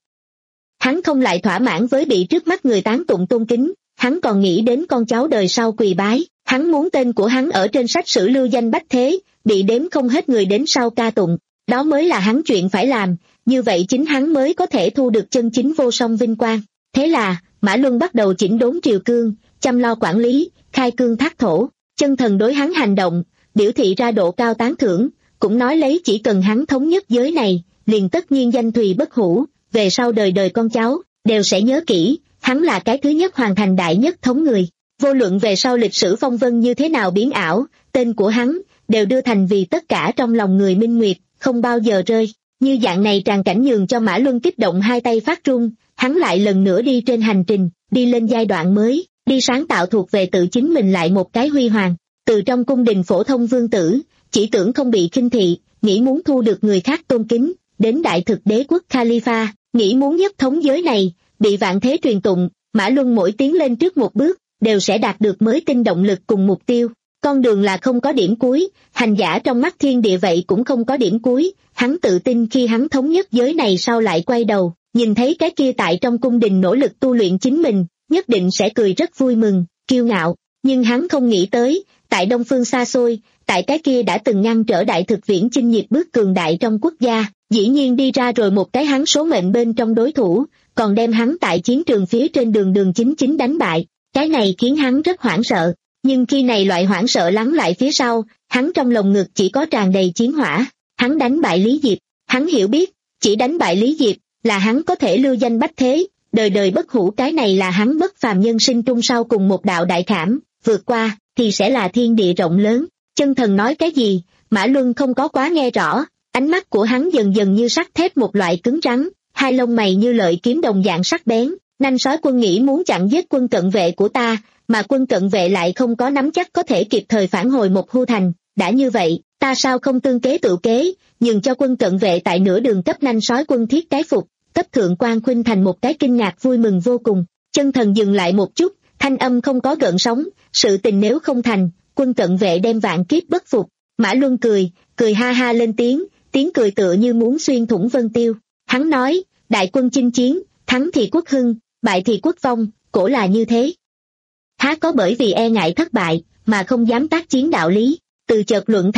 Hắn không lại thỏa mãn với bị trước mắt người tán tụng tôn kính, hắn còn nghĩ đến con cháu đời sau quỳ bái, hắn muốn tên của hắn ở trên sách sử lưu danh bách thế, bị đếm không hết người đến sau ca tụng, đó mới là hắn chuyện phải làm, như vậy chính hắn mới có thể thu được chân chính vô song vinh quang. Thế là, Mã Luân bắt đầu chỉnh đốn triều cương, chăm lo quản lý, khai cương thác thổ, chân thần đối hắn hành động, biểu thị ra độ cao tán thưởng, cũng nói lấy chỉ cần hắn thống nhất giới này, liền tất nhiên danh thùy bất hủ, về sau đời đời con cháu, đều sẽ nhớ kỹ, hắn là cái thứ nhất hoàn thành đại nhất thống người. Vô luận về sau lịch sử phong vân như thế nào biến ảo, tên của hắn, đều đưa thành vì tất cả trong lòng người minh nguyệt, không bao giờ rơi. Như dạng này tràn cảnh nhường cho Mã Luân kích động hai tay phát run, hắn lại lần nữa đi trên hành trình, đi lên giai đoạn mới, đi sáng tạo thuộc về tự chính mình lại một cái huy hoàng. Từ trong cung đình phổ thông vương tử, chỉ tưởng không bị khinh thị, nghĩ muốn thu được người khác tôn kính, đến đại thực đế quốc Khalifa, nghĩ muốn nhất thống giới này, bị vạn thế truyền tụng, Mã Luân mỗi tiến lên trước một bước, đều sẽ đạt được mới tinh động lực cùng mục tiêu. Con đường là không có điểm cuối, hành giả trong mắt thiên địa vậy cũng không có điểm cuối, hắn tự tin khi hắn thống nhất giới này sau lại quay đầu, nhìn thấy cái kia tại trong cung đình nỗ lực tu luyện chính mình, nhất định sẽ cười rất vui mừng, kiêu ngạo, nhưng hắn không nghĩ tới, tại đông phương xa xôi, tại cái kia đã từng ngăn trở đại thực viễn chinh nhịp bước cường đại trong quốc gia, dĩ nhiên đi ra rồi một cái hắn số mệnh bên trong đối thủ, còn đem hắn tại chiến trường phía trên đường đường chính chính đánh bại, cái này khiến hắn rất hoảng sợ. Nhưng khi này loại hoảng sợ lắng lại phía sau, hắn trong lồng ngực chỉ có tràn đầy chiến hỏa, hắn đánh bại Lý Diệp, hắn hiểu biết, chỉ đánh bại Lý Diệp, là hắn có thể lưu danh bách thế, đời đời bất hủ, cái này là hắn bất phàm nhân sinh trung sau cùng một đạo đại khảm, vượt qua, thì sẽ là thiên địa rộng lớn. Chân thần nói cái gì, Mã Luân không có quá nghe rõ, ánh mắt của hắn dần dần như sắt thép một loại cứng rắn, hai lông mày như lợi kiếm đồng dạng sắc bén, nanh sói quân nghĩ muốn chặn giết quân cận vệ của ta, mà quân cận vệ lại không có nắm chắc có thể kịp thời phản hồi một hưu thành, đã như vậy, ta sao không tương kế tự kế, nhường cho quân cận vệ tại nửa đường cấp nanh sói quân thiết cái phục, cấp thượng quan khuynh thành một cái kinh ngạc vui mừng vô cùng. Chân thần dừng lại một chút, thanh âm không có gợn sóng, sự tình nếu không thành, quân cận vệ đem vạn kiếp bất phục. Mã Luân cười, cười ha ha lên tiếng, tiếng cười tựa như muốn xuyên thủng vân tiêu. Hắn nói, đại quân chinh chiến, thắng thì quốc hưng, bại thì quốc vong, cổ là như thế. Há có bởi vì e ngại thất bại, mà không dám tác chiến đạo lý, từ chợt luận thành,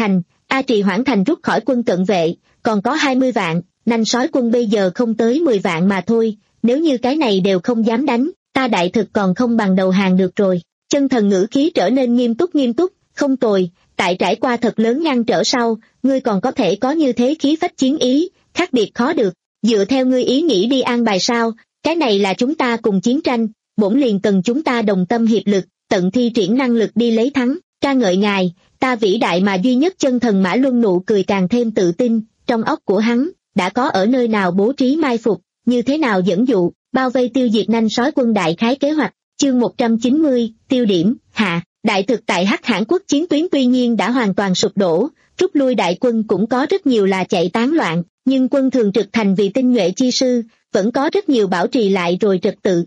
A Trì Hoãn Thành rút khỏi quân cận vệ, còn có hai mươi vạn, nanh sói quân bây giờ không tới mười vạn mà thôi, nếu như cái này đều không dám đánh, ta đại thực còn không bằng đầu hàng được rồi. Chân Thần ngữ khí trở nên nghiêm túc nghiêm túc, không tồi, tại trải qua thật lớn ngăn trở sau, ngươi còn có thể có như thế khí phách chiến ý, khác biệt khó được, dựa theo ngươi ý nghĩ đi an bài sao, cái này là chúng ta cùng chiến tranh, bổn liền cần chúng ta đồng tâm hiệp lực, tận thi triển năng lực đi lấy thắng, ca ngợi ngài, ta vĩ đại mà duy nhất Chân Thần Mã Luân nụ cười càng thêm tự tin, trong óc của hắn, đã có ở nơi nào bố trí mai phục, như thế nào dẫn dụ, bao vây tiêu diệt nanh sói quân đại khái kế hoạch, chương một trăm chín mươi, tiêu điểm, hạ, đại thực tại Hắc Hãn quốc chiến tuyến tuy nhiên đã hoàn toàn sụp đổ, rút lui đại quân cũng có rất nhiều là chạy tán loạn, nhưng quân thường trực thành vì tinh nhuệ chi sư, vẫn có rất nhiều bảo trì lại rồi trật tự.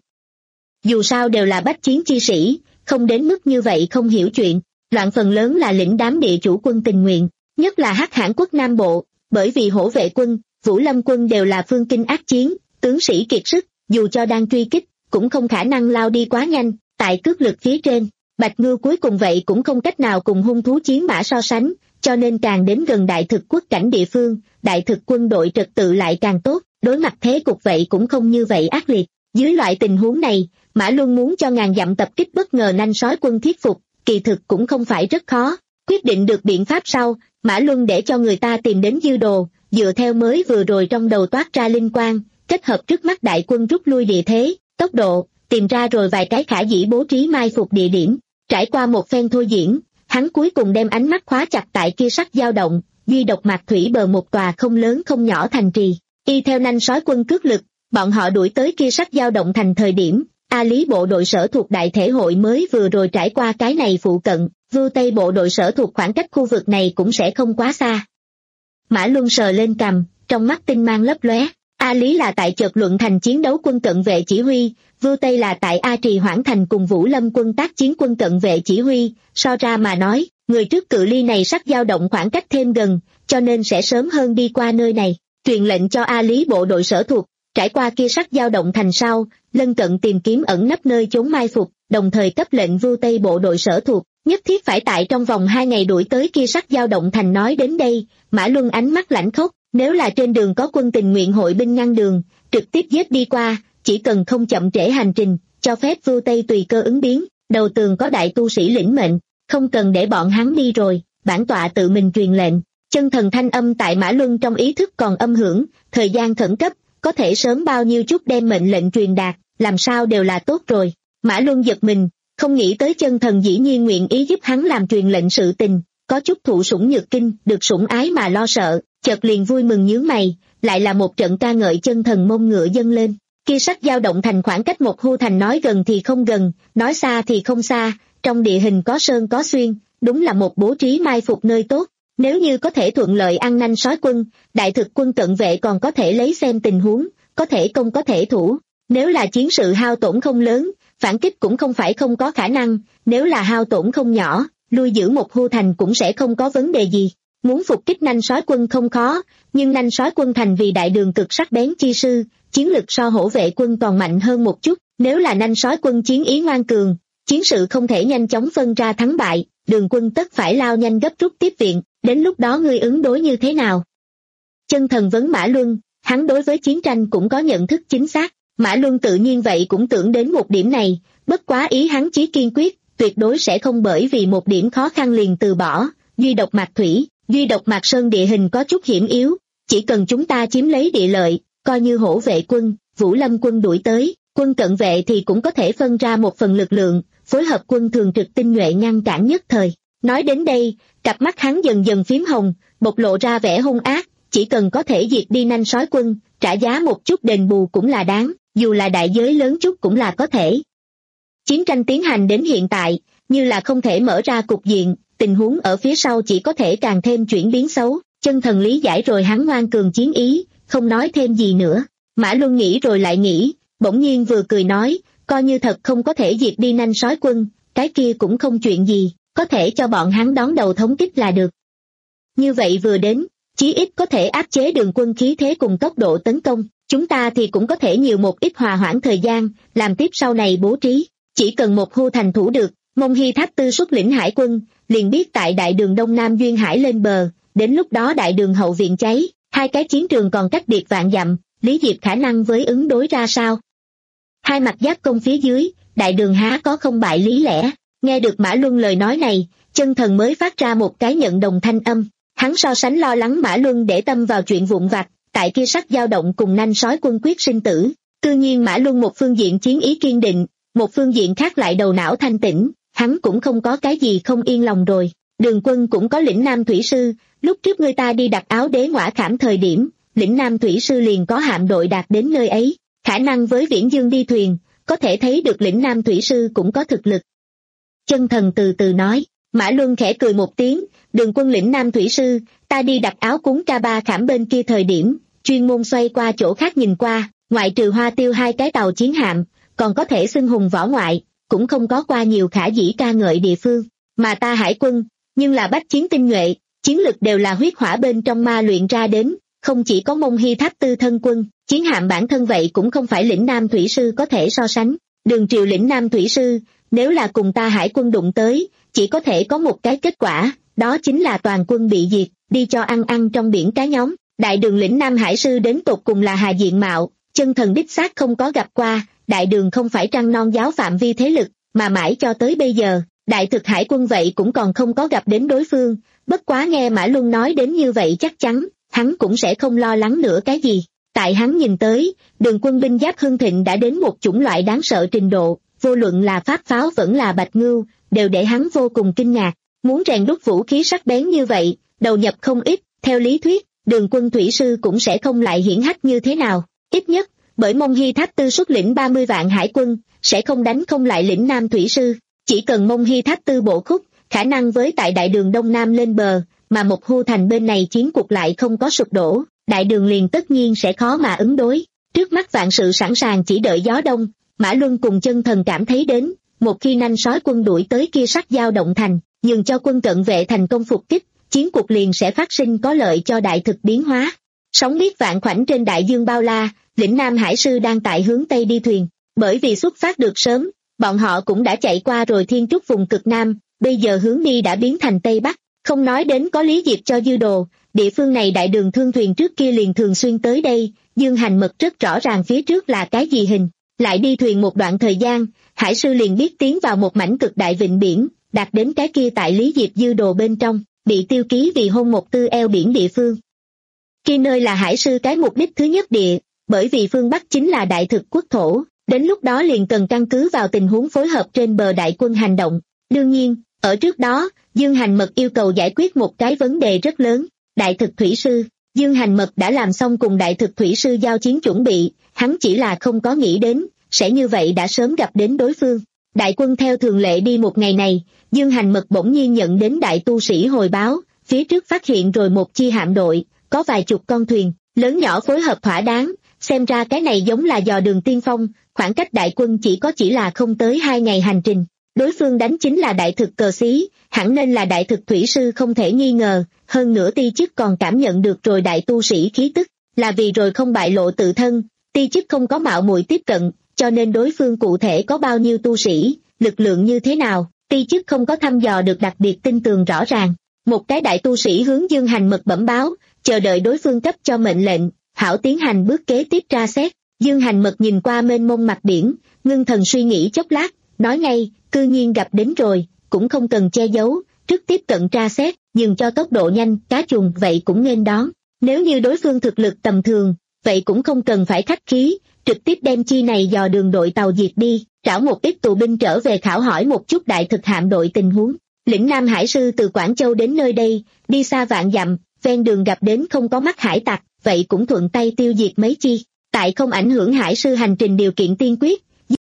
Dù sao đều là bách chiến chi sĩ, không đến mức như vậy không hiểu chuyện, loạn phần lớn là lĩnh đám địa chủ quân tình nguyện, nhất là Hắc Hãn quốc Nam Bộ, bởi vì hổ vệ quân, Vũ Lâm quân đều là phương kinh ác chiến, tướng sĩ kiệt sức, dù cho đang truy kích, cũng không khả năng lao đi quá nhanh, tại cước lực phía trên, Bạch Ngưu cuối cùng vậy cũng không cách nào cùng hung thú chiến mã so sánh, cho nên càng đến gần đại thực quốc cảnh địa phương, đại thực quân đội trật tự lại càng tốt, đối mặt thế cục vậy cũng không như vậy ác liệt. Dưới loại tình huống này, Mã Luân muốn cho ngàn dặm tập kích bất ngờ nanh sói quân thuyết phục, kỳ thực cũng không phải rất khó. Quyết định được biện pháp sau, Mã Luân để cho người ta tìm đến dư đồ, dựa theo mới vừa rồi trong đầu toát ra linh quang, kết hợp trước mắt đại quân rút lui địa thế, tốc độ, tìm ra rồi vài cái khả dĩ bố trí mai phục địa điểm. Trải qua một phen thôi diễn, hắn cuối cùng đem ánh mắt khóa chặt tại kia sắc dao động, duy độc mạc thủy bờ một tòa không lớn không nhỏ thành trì. Y theo nanh sói quân cước lực, bọn họ đuổi tới kia sắc dao động thành thời điểm, A Lý bộ đội sở thuộc đại thể hội mới vừa rồi trải qua cái này phụ cận, Vưu Tây bộ đội sở thuộc khoảng cách khu vực này cũng sẽ không quá xa. Mã Luân sờ lên cằm, trong mắt tinh mang lấp lóe. A Lý là tại chợt luận thành chiến đấu quân cận vệ chỉ huy, Vưu Tây là tại A Trì Hoãn Thành cùng Vũ Lâm quân tác chiến quân cận vệ chỉ huy, so ra mà nói, người trước cự ly này sắc dao động khoảng cách thêm gần, cho nên sẽ sớm hơn đi qua nơi này, truyền lệnh cho A Lý bộ đội sở thuộc, trải qua kia sắc dao động thành sau, lân cận tìm kiếm ẩn nấp nơi chốn mai phục, đồng thời cấp lệnh Vưu Tây bộ đội sở thuộc, nhất thiết phải tại trong vòng hai ngày đuổi tới kia sắc dao động thành. Nói đến đây, Mã Luân ánh mắt lãnh khốc, nếu là trên đường có quân tình nguyện hội binh ngăn đường, trực tiếp giết đi qua, chỉ cần không chậm trễ hành trình, cho phép Vưu Tây tùy cơ ứng biến, đầu tường có đại tu sĩ lĩnh mệnh, không cần để bọn hắn đi rồi, bản tọa tự mình truyền lệnh. Chân thần thanh âm tại Mã Luân trong ý thức còn âm hưởng, thời gian khẩn cấp, có thể sớm bao nhiêu chút đem mệnh lệnh truyền đạt, làm sao đều là tốt rồi. Mã Luân giật mình, không nghĩ tới chân thần dĩ nhiên nguyện ý giúp hắn làm truyền lệnh sự tình, có chút thụ sủng nhược kinh, được sủng ái mà lo sợ, chợt liền vui mừng nhướng mày, lại là một trận ca ngợi chân thần mông ngựa dâng lên. Kia sắc dao động thành khoảng cách một hưu thành nói gần thì không gần, nói xa thì không xa, trong địa hình có sơn có xuyên, đúng là một bố trí mai phục nơi tốt. Nếu như có thể thuận lợi ăn nanh sói quân, đại thực quân cận vệ còn có thể lấy xem tình huống, có thể công có thể thủ. Nếu là chiến sự hao tổn không lớn, phản kích cũng không phải không có khả năng, nếu là hao tổn không nhỏ, lui giữ một hưu thành cũng sẽ không có vấn đề gì. Muốn phục kích nanh sói quân không khó, nhưng nanh sói quân thành vì đại đường cực sắc bén chi sư, chiến lực so hổ vệ quân còn mạnh hơn một chút, nếu là nanh sói quân chiến ý ngoan cường, chiến sự không thể nhanh chóng phân ra thắng bại, đường quân tất phải lao nhanh gấp rút tiếp viện, đến lúc đó ngươi ứng đối như thế nào? Chân thần vấn Mã Luân, hắn đối với chiến tranh cũng có nhận thức chính xác, Mã Luân tự nhiên vậy cũng tưởng đến một điểm này, bất quá ý hắn chí kiên quyết, tuyệt đối sẽ không bởi vì một điểm khó khăn liền từ bỏ, duy độc mạc thủy, duy độc mạc sơn địa hình có chút hiểm yếu, chỉ cần chúng ta chiếm lấy địa lợi, coi như hổ vệ quân, Vũ Lâm quân đuổi tới, quân cận vệ thì cũng có thể phân ra một phần lực lượng, phối hợp quân thường trực tinh nhuệ ngăn cản nhất thời. Nói đến đây, cặp mắt hắn dần dần phím hồng, bộc lộ ra vẻ hung ác, chỉ cần có thể diệt đi nanh sói quân, trả giá một chút đền bù cũng là đáng, dù là đại giới lớn chút cũng là có thể. Chiến tranh tiến hành đến hiện tại, như là không thể mở ra cục diện, tình huống ở phía sau chỉ có thể càng thêm chuyển biến xấu, chân thần lý giải rồi hắn ngoan cường chiến ý, không nói thêm gì nữa. Mã Luân nghĩ rồi lại nghĩ, bỗng nhiên vừa cười nói, coi như thật không có thể diệt đi nanh sói quân, cái kia cũng không chuyện gì, có thể cho bọn hắn đón đầu thống kích là được. Như vậy vừa đến, chí ít có thể áp chế đường quân khí thế cùng tốc độ tấn công, chúng ta thì cũng có thể nhiều một ít hòa hoãn thời gian, làm tiếp sau này bố trí, chỉ cần một hưu thành thủ được, Mông Hy Tháp Tư xuất lĩnh hải quân, liền biết tại đại đường Đông Nam Duyên Hải lên bờ, đến lúc đó đại đường hậu viện cháy, hai cái chiến trường còn cách biệt vạn dặm, Lý Diệp khả năng với ứng đối ra sao? Hai mặt giáp công phía dưới, đại đường há có không bại lý lẽ? Nghe được Mã Luân lời nói này, Chân Thần mới phát ra một cái nhận đồng thanh âm. Hắn so sánh lo lắng Mã Luân để tâm vào chuyện vụn vặt, tại kia sắc dao động cùng nanh sói quân quyết sinh tử. Tự nhiên Mã Luân một phương diện chiến ý kiên định, một phương diện khác lại đầu não thanh tĩnh, hắn cũng không có cái gì không yên lòng rồi. Đường quân cũng có lĩnh Nam Thủy Sư, lúc trước người ta đi đặt áo đế ngõa khảm thời điểm, lĩnh Nam Thủy Sư liền có hạm đội đạt đến nơi ấy, khả năng với Viễn Dương đi thuyền, có thể thấy được lĩnh Nam Thủy Sư cũng có thực lực. Chân Thần từ từ nói, Mã Luân khẽ cười một tiếng, đường quân lĩnh Nam Thủy Sư, ta đi đặt áo cúng ca ba khảm bên kia thời điểm, chuyên môn xoay qua chỗ khác nhìn qua, ngoại trừ Hoa Tiêu hai cái tàu chiến hạm, còn có thể xưng hùng võ ngoại, cũng không có qua nhiều khả dĩ ca ngợi địa phương, mà ta hải quân, nhưng là bách chiến tinh nhuệ, chiến lực đều là huyết hỏa bên trong ma luyện ra đến, không chỉ có Mông Hy Tháp Tư thân quân, chiến hạm bản thân vậy cũng không phải lĩnh Nam Thủy Sư có thể so sánh. Đường triều lĩnh Nam Thủy Sư, nếu là cùng ta hải quân đụng tới, chỉ có thể có một cái kết quả, đó chính là toàn quân bị diệt, đi cho ăn ăn trong biển cá nhóm. Đại đường lĩnh Nam Hải Sư đến tột cùng là hà diện mạo, Chân Thần đích xác không có gặp qua, đại đường không phải trăng non giáo phạm vi thế lực, mà mãi cho tới bây giờ, đại thực hải quân vậy cũng còn không có gặp đến đối phương, bất quá nghe Mã Luân nói đến như vậy chắc chắn, hắn cũng sẽ không lo lắng nữa cái gì. Tại hắn nhìn tới, đường quân binh giáp hưng thịnh đã đến một chủng loại đáng sợ trình độ, vô luận là pháp pháo vẫn là bạch ngưu, đều để hắn vô cùng kinh ngạc, muốn rèn đúc vũ khí sắc bén như vậy, đầu nhập không ít, theo lý thuyết, đường quân thủy sư cũng sẽ không lại hiển hách như thế nào, ít nhất, bởi Mông Hy Tháp Tư xuất lĩnh ba mươi vạn hải quân, sẽ không đánh không lại lĩnh Nam Thủy Sư, chỉ cần Mông Hy Tháp Tư bộ khúc, khả năng với tại đại đường Đông Nam lên bờ, mà một hưu thành bên này chiến cuộc lại không có sụp đổ, đại đường liền tất nhiên sẽ khó mà ứng đối. Trước mắt vạn sự sẵn sàng chỉ đợi gió đông, Mã Luân cùng Chân Thần cảm thấy đến, một khi nanh sói quân đuổi tới kia sắc dao động thành, nhường cho quân cận vệ thành công phục kích, chiến cuộc liền sẽ phát sinh có lợi cho đại thực biến hóa. Sóng biết vạn khoảnh trên đại dương bao la, lĩnh Nam Hải Sư đang tại hướng Tây đi thuyền, bởi vì xuất phát được sớm, bọn họ cũng đã chạy qua rồi Thiên Trúc vùng cực Nam, bây giờ hướng đi đã biến thành Tây Bắc, không nói đến có Lý Diệp cho dư đồ, địa phương này đại đường thương thuyền trước kia liền thường xuyên tới đây, Dương Hành Mật rất rõ ràng phía trước là cái gì hình, lại đi thuyền một đoạn thời gian, Hải Sư liền biết tiến vào một mảnh cực đại vịnh biển, đạt đến cái kia tại Lý Diệp dư đồ bên trong, bị tiêu ký vì hôn một tư eo biển địa phương. Kia nơi là Hải Sư cái mục đích thứ nhất địa, bởi vì phương Bắc chính là đại thực quốc thổ, đến lúc đó liền cần căn cứ vào tình huống phối hợp trên bờ đại quân hành động. Đương nhiên, ở trước đó, Dương Hành Mật yêu cầu giải quyết một cái vấn đề rất lớn, đại thực thủy sư. Dương Hành Mật đã làm xong cùng đại thực thủy sư giao chiến chuẩn bị, hắn chỉ là không có nghĩ đến, sẽ như vậy đã sớm gặp đến đối phương. Đại quân theo thường lệ đi một ngày này, Dương Hành Mật bỗng nhiên nhận đến đại tu sĩ hồi báo, phía trước phát hiện rồi một chi hạm đội, có vài chục con thuyền, lớn nhỏ phối hợp thỏa đáng, xem ra cái này giống là dò đường tiên phong, khoảng cách đại quân chỉ có chỉ là không tới hai ngày hành trình. Đối phương đánh chính là đại thực cờ xí, hẳn nên là đại thực thủy sư không thể nghi ngờ, hơn nữa ti chức còn cảm nhận được rồi đại tu sĩ khí tức, là vì rồi không bại lộ tự thân, ti chức không có mạo muội tiếp cận, cho nên đối phương cụ thể có bao nhiêu tu sĩ, lực lượng như thế nào, ti chức không có thăm dò được đặc biệt tin tường rõ ràng. Một cái đại tu sĩ hướng Dương Hành Mật bẩm báo, chờ đợi đối phương cấp cho mệnh lệnh, hảo tiến hành bước kế tiếp tra xét. Dương Hành Mật nhìn qua mênh mông mặt biển, ngưng thần suy nghĩ chốc lát, nói ngay, cư nhiên gặp đến rồi, cũng không cần che giấu, trước tiếp cận tra xét, dừng cho tốc độ nhanh, cá chuồn vậy cũng nên đón. Nếu như đối phương thực lực tầm thường, vậy cũng không cần phải khách khí, trực tiếp đem chi này dò đường đội tàu diệt đi, trảo một ít tù binh trở về khảo hỏi một chút đại thực hạm đội tình huống. Lĩnh Nam Hải Sư từ Quảng Châu đến nơi đây, đi xa vạn dặm, ven đường gặp đến không có mắt hải tặc, vậy cũng thuận tay tiêu diệt mấy chi, tại không ảnh hưởng Hải Sư hành trình điều kiện tiên quyết.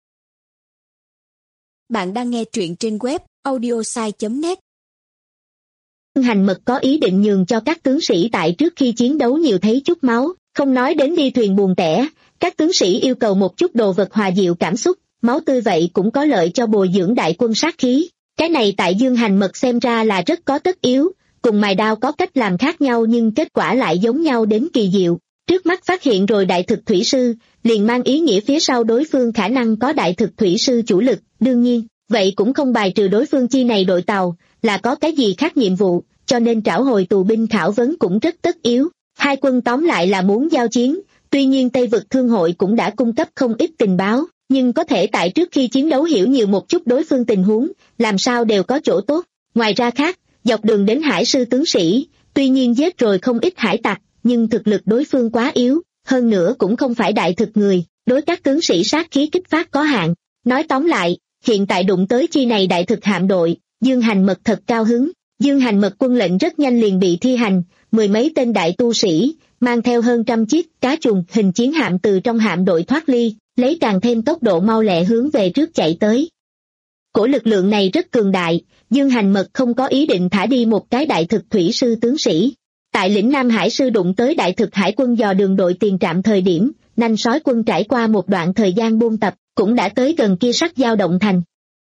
Bạn đang nghe truyện trên web audiosai chấm net. Hành Mật có ý định nhường cho các tướng sĩ tại trước khi chiến đấu nhiều thấy chút máu, không nói đến đi thuyền buồn tẻ, các tướng sĩ yêu cầu một chút đồ vật hòa dịu cảm xúc, máu tươi vậy cũng có lợi cho bồi dưỡng đại quân sát khí. Cái này tại Dương Hành Mật xem ra là rất có tất yếu, cùng mài đao có cách làm khác nhau nhưng kết quả lại giống nhau đến kỳ diệu. Trước mắt phát hiện rồi đại thực thủy sư, liền mang ý nghĩa phía sau đối phương khả năng có đại thực thủy sư chủ lực, đương nhiên, vậy cũng không bài trừ đối phương chi này đội tàu, là có cái gì khác nhiệm vụ, cho nên trảo hồi tù binh khảo vấn cũng rất tất yếu. Hai quân tóm lại là muốn giao chiến, tuy nhiên Tây Vực Thương hội cũng đã cung cấp không ít tình báo, nhưng có thể tại trước khi chiến đấu hiểu nhiều một chút đối phương tình huống, làm sao đều có chỗ tốt. Ngoài ra khác, dọc đường đến hải sư tướng sĩ, tuy nhiên giết rồi không ít hải tặc, nhưng thực lực đối phương quá yếu, hơn nữa cũng không phải đại thực người, đối các tướng sĩ sát khí kích phát có hạn. Nói tóm lại, hiện tại đụng tới chi này đại thực hạm đội, Dương Hành Mật thật cao hứng. Dương Hành Mật quân lệnh rất nhanh liền bị thi hành, mười mấy tên đại tu sĩ, mang theo hơn trăm chiếc cá trùng hình chiến hạm từ trong hạm đội thoát ly, lấy càng thêm tốc độ mau lẹ hướng về trước chạy tới. Cổ lực lượng này rất cường đại, Dương Hành Mật không có ý định thả đi một cái đại thực thủy sư tướng sĩ. Tại lĩnh Nam Hải sư đụng tới đại thực hải quân dò đường đội tiền trạm thời điểm, nanh sói quân trải qua một đoạn thời gian buôn tập, cũng đã tới gần kia Sắc Dao Động Thành.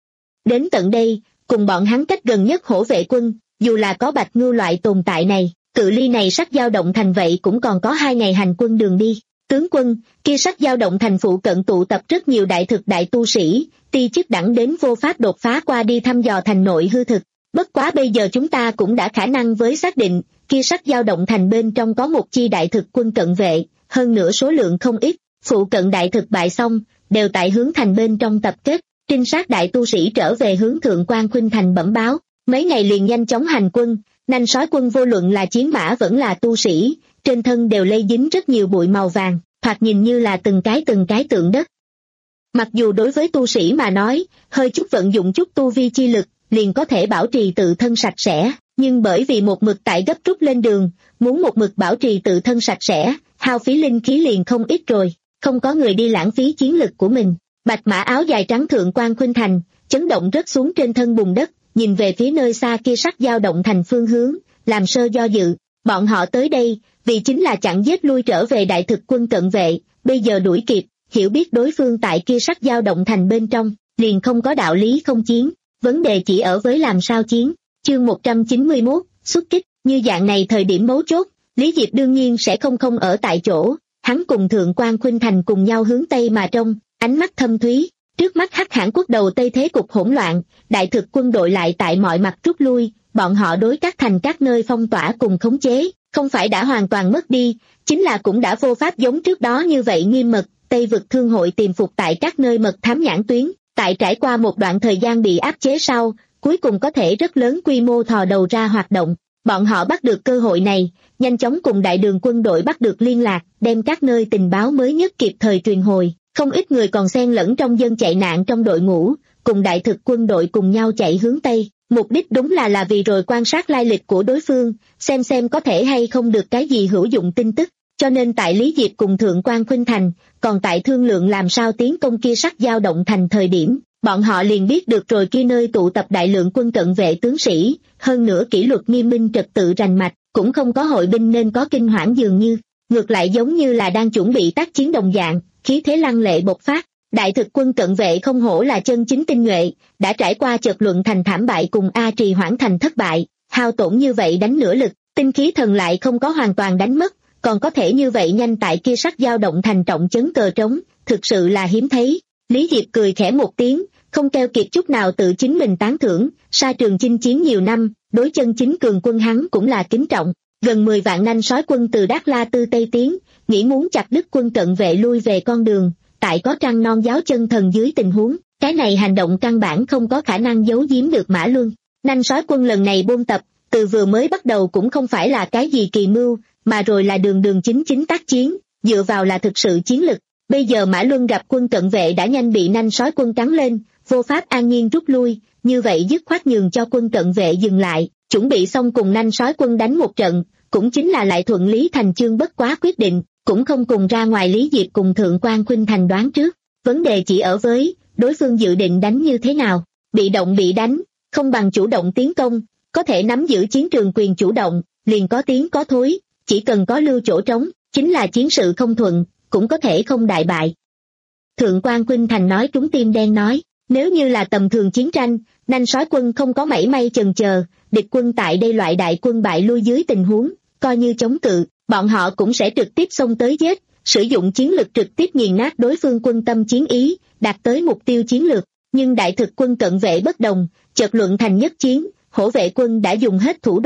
Đến tận đây, cùng bọn hắn cách gần nhất hổ vệ quân, dù là có Bạch Ngưu loại tồn tại này, cự ly này Sắc Dao Động Thành vậy cũng còn có hai ngày hành quân đường đi. Tướng quân, kia Sắc Dao Động Thành phụ cận tụ tập rất nhiều đại thực đại tu sĩ, ti chức đẳng đến vô pháp đột phá qua đi thăm dò thành nội hư thực. Bất quá bây giờ chúng ta cũng đã khả năng với xác định, kia Sắc Dao Động Thành bên trong có một chi đại thực quân cận vệ, hơn nữa số lượng không ít, phụ cận đại thực bại xong, đều tại hướng thành bên trong tập kết. Trinh sát đại tu sĩ trở về hướng Thượng Quan Khuynh Thành bẩm báo, mấy ngày liền nhanh chóng hành quân, nanh sói quân vô luận là chiến mã vẫn là tu sĩ, trên thân đều lây dính rất nhiều bụi màu vàng, thoạt nhìn như là từng cái từng cái tượng đất. Mặc dù đối với tu sĩ mà nói, hơi chút vận dụng chút tu vi chi lực, liền có thể bảo trì tự thân sạch sẽ, nhưng bởi vì một mực tại gấp rút lên đường, muốn một mực bảo trì tự thân sạch sẽ, hao phí linh khí liền không ít rồi, không có người đi lãng phí chiến lực của mình. Bạch mã áo dài trắng Thượng Quan Khuynh Thành, chấn động rớt xuống trên thân bùn đất, nhìn về phía nơi xa kia Sắc Dao Động Thành phương hướng, làm sơ do dự. Bọn họ tới đây, vì chính là chặn giết lui trở về đại thực quân cận vệ, bây giờ đuổi kịp, hiểu biết đối phương tại kia Sắc Dao Động Thành bên trong, liền không có đạo lý không chiến, vấn đề chỉ ở với làm sao chiến. Chương một trăm chín mươi mốt, xuất kích, như dạng này thời điểm mấu chốt, Lý Diệp đương nhiên sẽ không không ở tại chỗ, hắn cùng Thượng Quan Khuynh Thành cùng nhau hướng Tây mà trông, ánh mắt thâm thúy, trước mắt Hắc Hãn quốc đầu Tây thế cục hỗn loạn, đại thực quân đội lại tại mọi mặt rút lui, bọn họ đối các thành các nơi phong tỏa cùng khống chế, không phải đã hoàn toàn mất đi, chính là cũng đã vô pháp giống trước đó như vậy nghiêm mật. Tây Vực Thương hội tìm phục tại các nơi mật thám nhãn tuyến, tại trải qua một đoạn thời gian bị áp chế sau, cuối cùng có thể rất lớn quy mô thò đầu ra hoạt động. Bọn họ bắt được cơ hội này, nhanh chóng cùng đại đường quân đội bắt được liên lạc, đem các nơi tình báo mới nhất kịp thời truyền hồi. Không ít người còn xen lẫn trong dân chạy nạn trong đội ngũ, cùng đại thực quân đội cùng nhau chạy hướng Tây. Mục đích đúng là là vì rồi quan sát lai lịch của đối phương, xem xem có thể hay không được cái gì hữu dụng tin tức. Cho nên tại Lý Diệp cùng Thượng Quan Khuynh Thành, còn tại thương lượng làm sao tiến công kia Sắc Dao Động Thành thời điểm, bọn họ liền biết được rồi kia nơi tụ tập đại lượng quân cận vệ tướng sĩ, hơn nữa kỷ luật nghiêm minh trật tự rành mạch, cũng không có hội binh nên có kinh hoảng dường như, ngược lại giống như là đang chuẩn bị tác chiến đồng dạng, khí thế lăng lệ bộc phát. Đại thực quân cận vệ không hổ là chân chính tinh nhuệ, đã trải qua chợt luận thành thảm bại cùng A Trì Hoãn thành thất bại, hao tổn như vậy đánh nửa lực, tinh khí thần lại không có hoàn toàn đánh mất, còn có thể như vậy nhanh tại kia Sắc Dao Động Thành trọng chấn cờ trống, thực sự là hiếm thấy. Lý Diệp cười khẽ một tiếng, không keo kiệt chút nào tự chính mình tán thưởng, sa trường chinh chiến nhiều năm, đối chân chính cường quân hắn cũng là kính trọng. Gần mười vạn nanh sói quân từ Đát La Tư Tây tiến, nghĩ muốn chặt đứt quân cận vệ lui về con đường, tại có trăng non giáo chân thần dưới tình huống, cái này hành động căn bản không có khả năng giấu giếm được Mã Luân. Nanh sói quân lần này buôn tập, từ vừa mới bắt đầu cũng không phải là cái gì kỳ mưu, mà rồi là đường đường chính chính tác chiến, dựa vào là thực sự chiến lực. Bây giờ Mã Luân gặp quân cận vệ đã nhanh bị nanh sói quân cắn lên, vô pháp an nhiên rút lui, như vậy dứt khoát nhường cho quân cận vệ dừng lại, chuẩn bị xong cùng nanh sói quân đánh một trận, cũng chính là lại thuận lý thành chương bất quá quyết định, cũng không cùng ra ngoài Lý Diệp cùng Thượng Quan Khuynh Thành đoán trước. Vấn đề chỉ ở với, đối phương dự định đánh như thế nào, bị động bị đánh, không bằng chủ động tiến công, có thể nắm giữ chiến trường quyền chủ động, liền có tiến có thối, chỉ cần có lưu chỗ trống, chính là chiến sự không thuận, cũng có thể không đại bại. Thượng Quan Khuynh Thành nói trúng tim đen nói, nếu như là tầm thường chiến tranh, nanh sói quân không có mảy may chần chờ, địch quân tại đây loại đại quân bại lui dưới tình huống, coi như chống cự, bọn họ cũng sẽ trực tiếp xông tới giết, sử dụng chiến lực trực tiếp nghiền nát đối phương quân tâm chiến ý, đạt tới mục tiêu chiến lược. Nhưng đại thực quân cận vệ bất đồng, chợt luận thành nhất chiến, hổ vệ quân đã dùng hết thủ đoạn,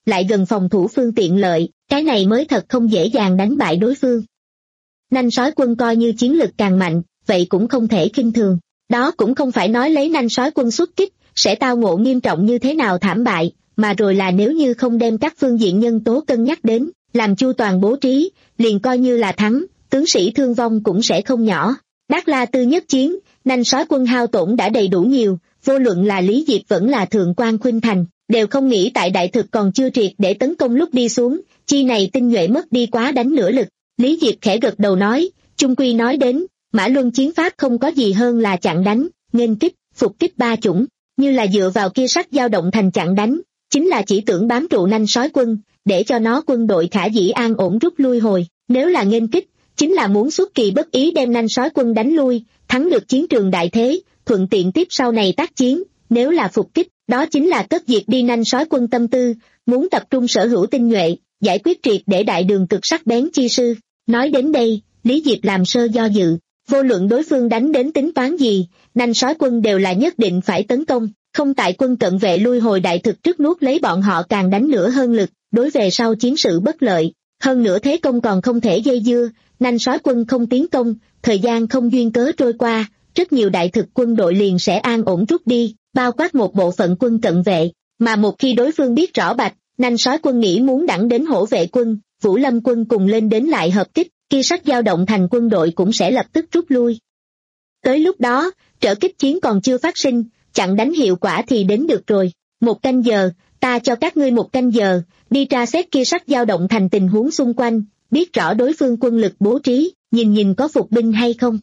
lại gần phòng thủ phương tiện lợi, cái này mới thật không dễ dàng đánh bại đối phương. Nanh sói quân coi như chiến lực càng mạnh, vậy cũng không thể khinh thường. Đó cũng không phải nói lấy nanh sói quân xuất kích, sẽ tao ngộ nghiêm trọng như thế nào thảm bại, mà rồi là nếu như không đem các phương diện nhân tố cân nhắc đến, làm chu toàn bố trí, liền coi như là thắng, tướng sĩ thương vong cũng sẽ không nhỏ. Đát La Tư nhất chiến, nanh sói quân hao tổn đã đầy đủ nhiều, vô luận là Lý Diệp vẫn là Thượng quan Khuynh Thành, đều không nghĩ tại đại thực còn chưa triệt để tấn công lúc đi xuống, chi này tinh nhuệ mất đi quá đánh nửa lực. Lý Diệp khẽ gật đầu nói, chung quy nói đến, Mã Luân chiến pháp không có gì hơn là chặn đánh, nghênh kích, phục kích ba chủng, như là dựa vào kia sắc dao động thành chặn đánh, chính là chỉ tưởng bám trụ nanh sói quân, để cho nó quân đội khả dĩ an ổn rút lui hồi, nếu là nghênh kích, chính là muốn xuất kỳ bất ý đem nanh sói quân đánh lui, thắng được chiến trường đại thế, thuận tiện tiếp sau này tác chiến, nếu là phục kích, đó chính là cất diệt đi nanh sói quân tâm tư, muốn tập trung sở hữu tinh nhuệ, giải quyết triệt để đại đường cực sắc bén chi sư. Nói đến đây, Lý Diệp làm sơ do dự, vô luận đối phương đánh đến tính toán gì, nanh sói quân đều là nhất định phải tấn công, không tại quân cận vệ lui hồi đại thực trước nuốt lấy bọn họ càng đánh nữa hơn lực, đối về sau chiến sự bất lợi, hơn nữa thế công còn không thể dây dưa, nanh sói quân không tiến công, thời gian không duyên cớ trôi qua, rất nhiều đại thực quân đội liền sẽ an ổn rút đi, bao quát một bộ phận quân cận vệ, mà một khi đối phương biết rõ bạch, nanh sói quân nghĩ muốn đẳng đến hổ vệ quân, Vũ Lâm quân cùng lên đến lại hợp kích, kia sắc dao động thành quân đội cũng sẽ lập tức rút lui. Tới lúc đó, trở kích chiến còn chưa phát sinh, chặn đánh hiệu quả thì đến được rồi. Một canh giờ, ta cho các ngươi một canh giờ, đi tra xét kia sắc dao động thành tình huống xung quanh, biết rõ đối phương quân lực bố trí, nhìn nhìn có phục binh hay không.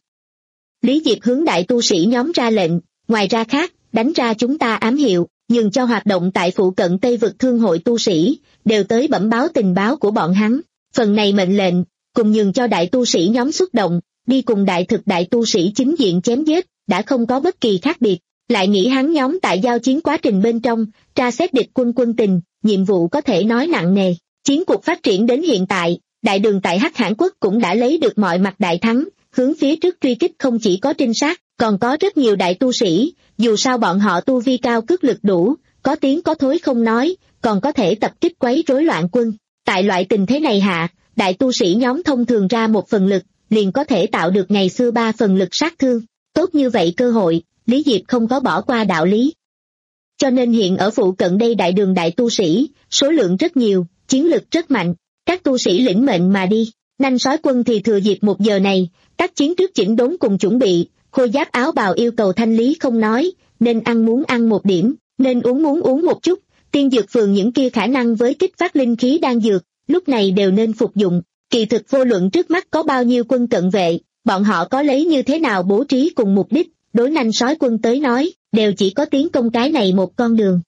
Lý Diệp hướng đại tu sĩ nhóm ra lệnh, ngoài ra khác, đánh ra chúng ta ám hiệu, nhường cho hoạt động tại phụ cận Tây vực thương hội tu sĩ, đều tới bẩm báo tình báo của bọn hắn. Phần này mệnh lệnh, cùng nhường cho đại tu sĩ nhóm xuất động, đi cùng đại thực đại tu sĩ chính diện chém giết, đã không có bất kỳ khác biệt. Lại nghĩ hắn nhóm tại giao chiến quá trình bên trong, tra xét địch quân quân tình, nhiệm vụ có thể nói nặng nề. Chiến cuộc phát triển đến hiện tại, đại đường tại Hắc Hãn quốc cũng đã lấy được mọi mặt đại thắng, hướng phía trước truy kích không chỉ có trinh sát, còn có rất nhiều đại tu sĩ, dù sao bọn họ tu vi cao cước lực đủ, có tiếng có thối không nói, còn có thể tập kích quấy rối loạn quân. Tại loại tình thế này hạ, đại tu sĩ nhóm thông thường ra một phần lực, liền có thể tạo được ngày xưa ba phần lực sát thương. Tốt như vậy cơ hội, Lý Diệp không có bỏ qua đạo lý. Cho nên hiện ở phụ cận đây đại đường đại tu sĩ, số lượng rất nhiều, chiến lực rất mạnh, các tu sĩ lĩnh mệnh mà đi. Nanh sói quân thì thừa dịp một giờ này, tác chiến trước chỉnh đốn cùng chuẩn bị, khôi giáp áo bào yêu cầu thanh lý không nói, nên ăn muốn ăn một điểm, nên uống muốn uống một chút, tiên dược phường những kia khả năng với kích phát linh khí đan dược, lúc này đều nên phục dụng. Kỳ thực vô luận trước mắt có bao nhiêu quân cận vệ, bọn họ có lấy như thế nào bố trí cùng mục đích, đối nanh sói quân tới nói, đều chỉ có tiến công cái này một con đường.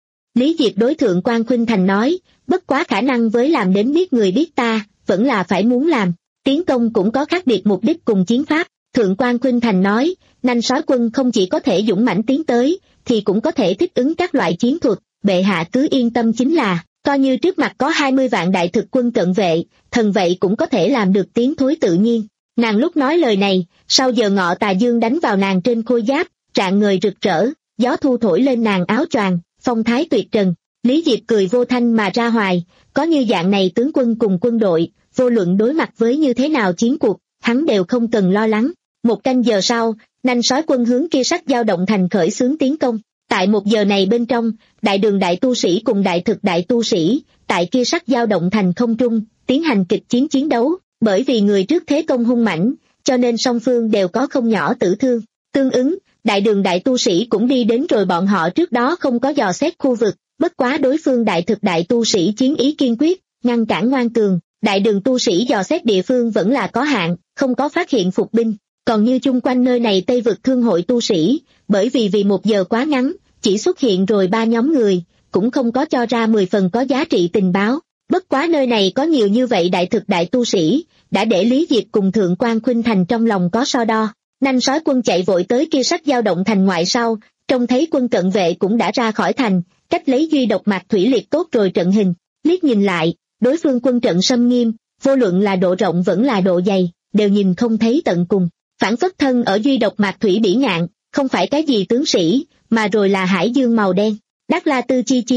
Lý Diệp đối Thượng quan Khuynh Thành nói, bất quá khả năng với làm đến biết người biết ta, vẫn là phải muốn làm, tiến công cũng có khác biệt mục đích cùng chiến pháp. Thượng quan Khuynh Thành nói, nanh sói quân không chỉ có thể dũng mãnh tiến tới, thì cũng có thể thích ứng các loại chiến thuật, bệ hạ cứ yên tâm chính là, coi như trước mặt có hai mươi vạn đại thực quân cận vệ, thần vậy cũng có thể làm được tiến thối tự nhiên. Nàng lúc nói lời này, sau giờ ngọ tà dương đánh vào nàng trên khôi giáp, rạng ngời rực rỡ, gió thu thổi lên nàng áo choàng, phong thái tuyệt trần. Lý Diệp cười vô thanh mà ra hoài, có như dạng này tướng quân cùng quân đội, vô luận đối mặt với như thế nào chiến cuộc, hắn đều không cần lo lắng. Một canh giờ sau, nanh sói quân hướng kia sắc dao động thành khởi xướng tiến công. Tại một giờ này bên trong, đại đường đại tu sĩ cùng đại thực đại tu sĩ, tại kia sắc dao động thành không trung, tiến hành kịch chiến chiến đấu, bởi vì người trước thế công hung mãnh, cho nên song phương đều có không nhỏ tử thương. Tương ứng, đại đường đại tu sĩ cũng đi đến rồi bọn họ trước đó không có dò xét khu vực, bất quá đối phương đại thực đại tu sĩ chiến ý kiên quyết, ngăn cản ngoan cường, đại đường tu sĩ dò xét địa phương vẫn là có hạn, không có phát hiện phục binh. Còn như chung quanh nơi này Tây vực thương hội tu sĩ, bởi vì vì một giờ quá ngắn, chỉ xuất hiện rồi ba nhóm người, cũng không có cho ra mười phần có giá trị tình báo. Bất quá nơi này có nhiều như vậy đại thực đại tu sĩ, đã để Lý Diệp cùng Thượng quan Khuynh Thành trong lòng có so đo. Nanh sói quân chạy vội tới kia sắc dao động thành ngoại sau, trông thấy quân cận vệ cũng đã ra khỏi thành, cách lấy duy độc mạc thủy liệt tốt rồi trận hình, liếc nhìn lại, đối phương quân trận xâm nghiêm, vô luận là độ rộng vẫn là độ dày, đều nhìn không thấy tận cùng. Phản phất thân ở duy độc mạc thủy bỉ ngạn, không phải cái gì tướng sĩ, mà rồi là hải dương màu đen. Đát La Tư chi chiến,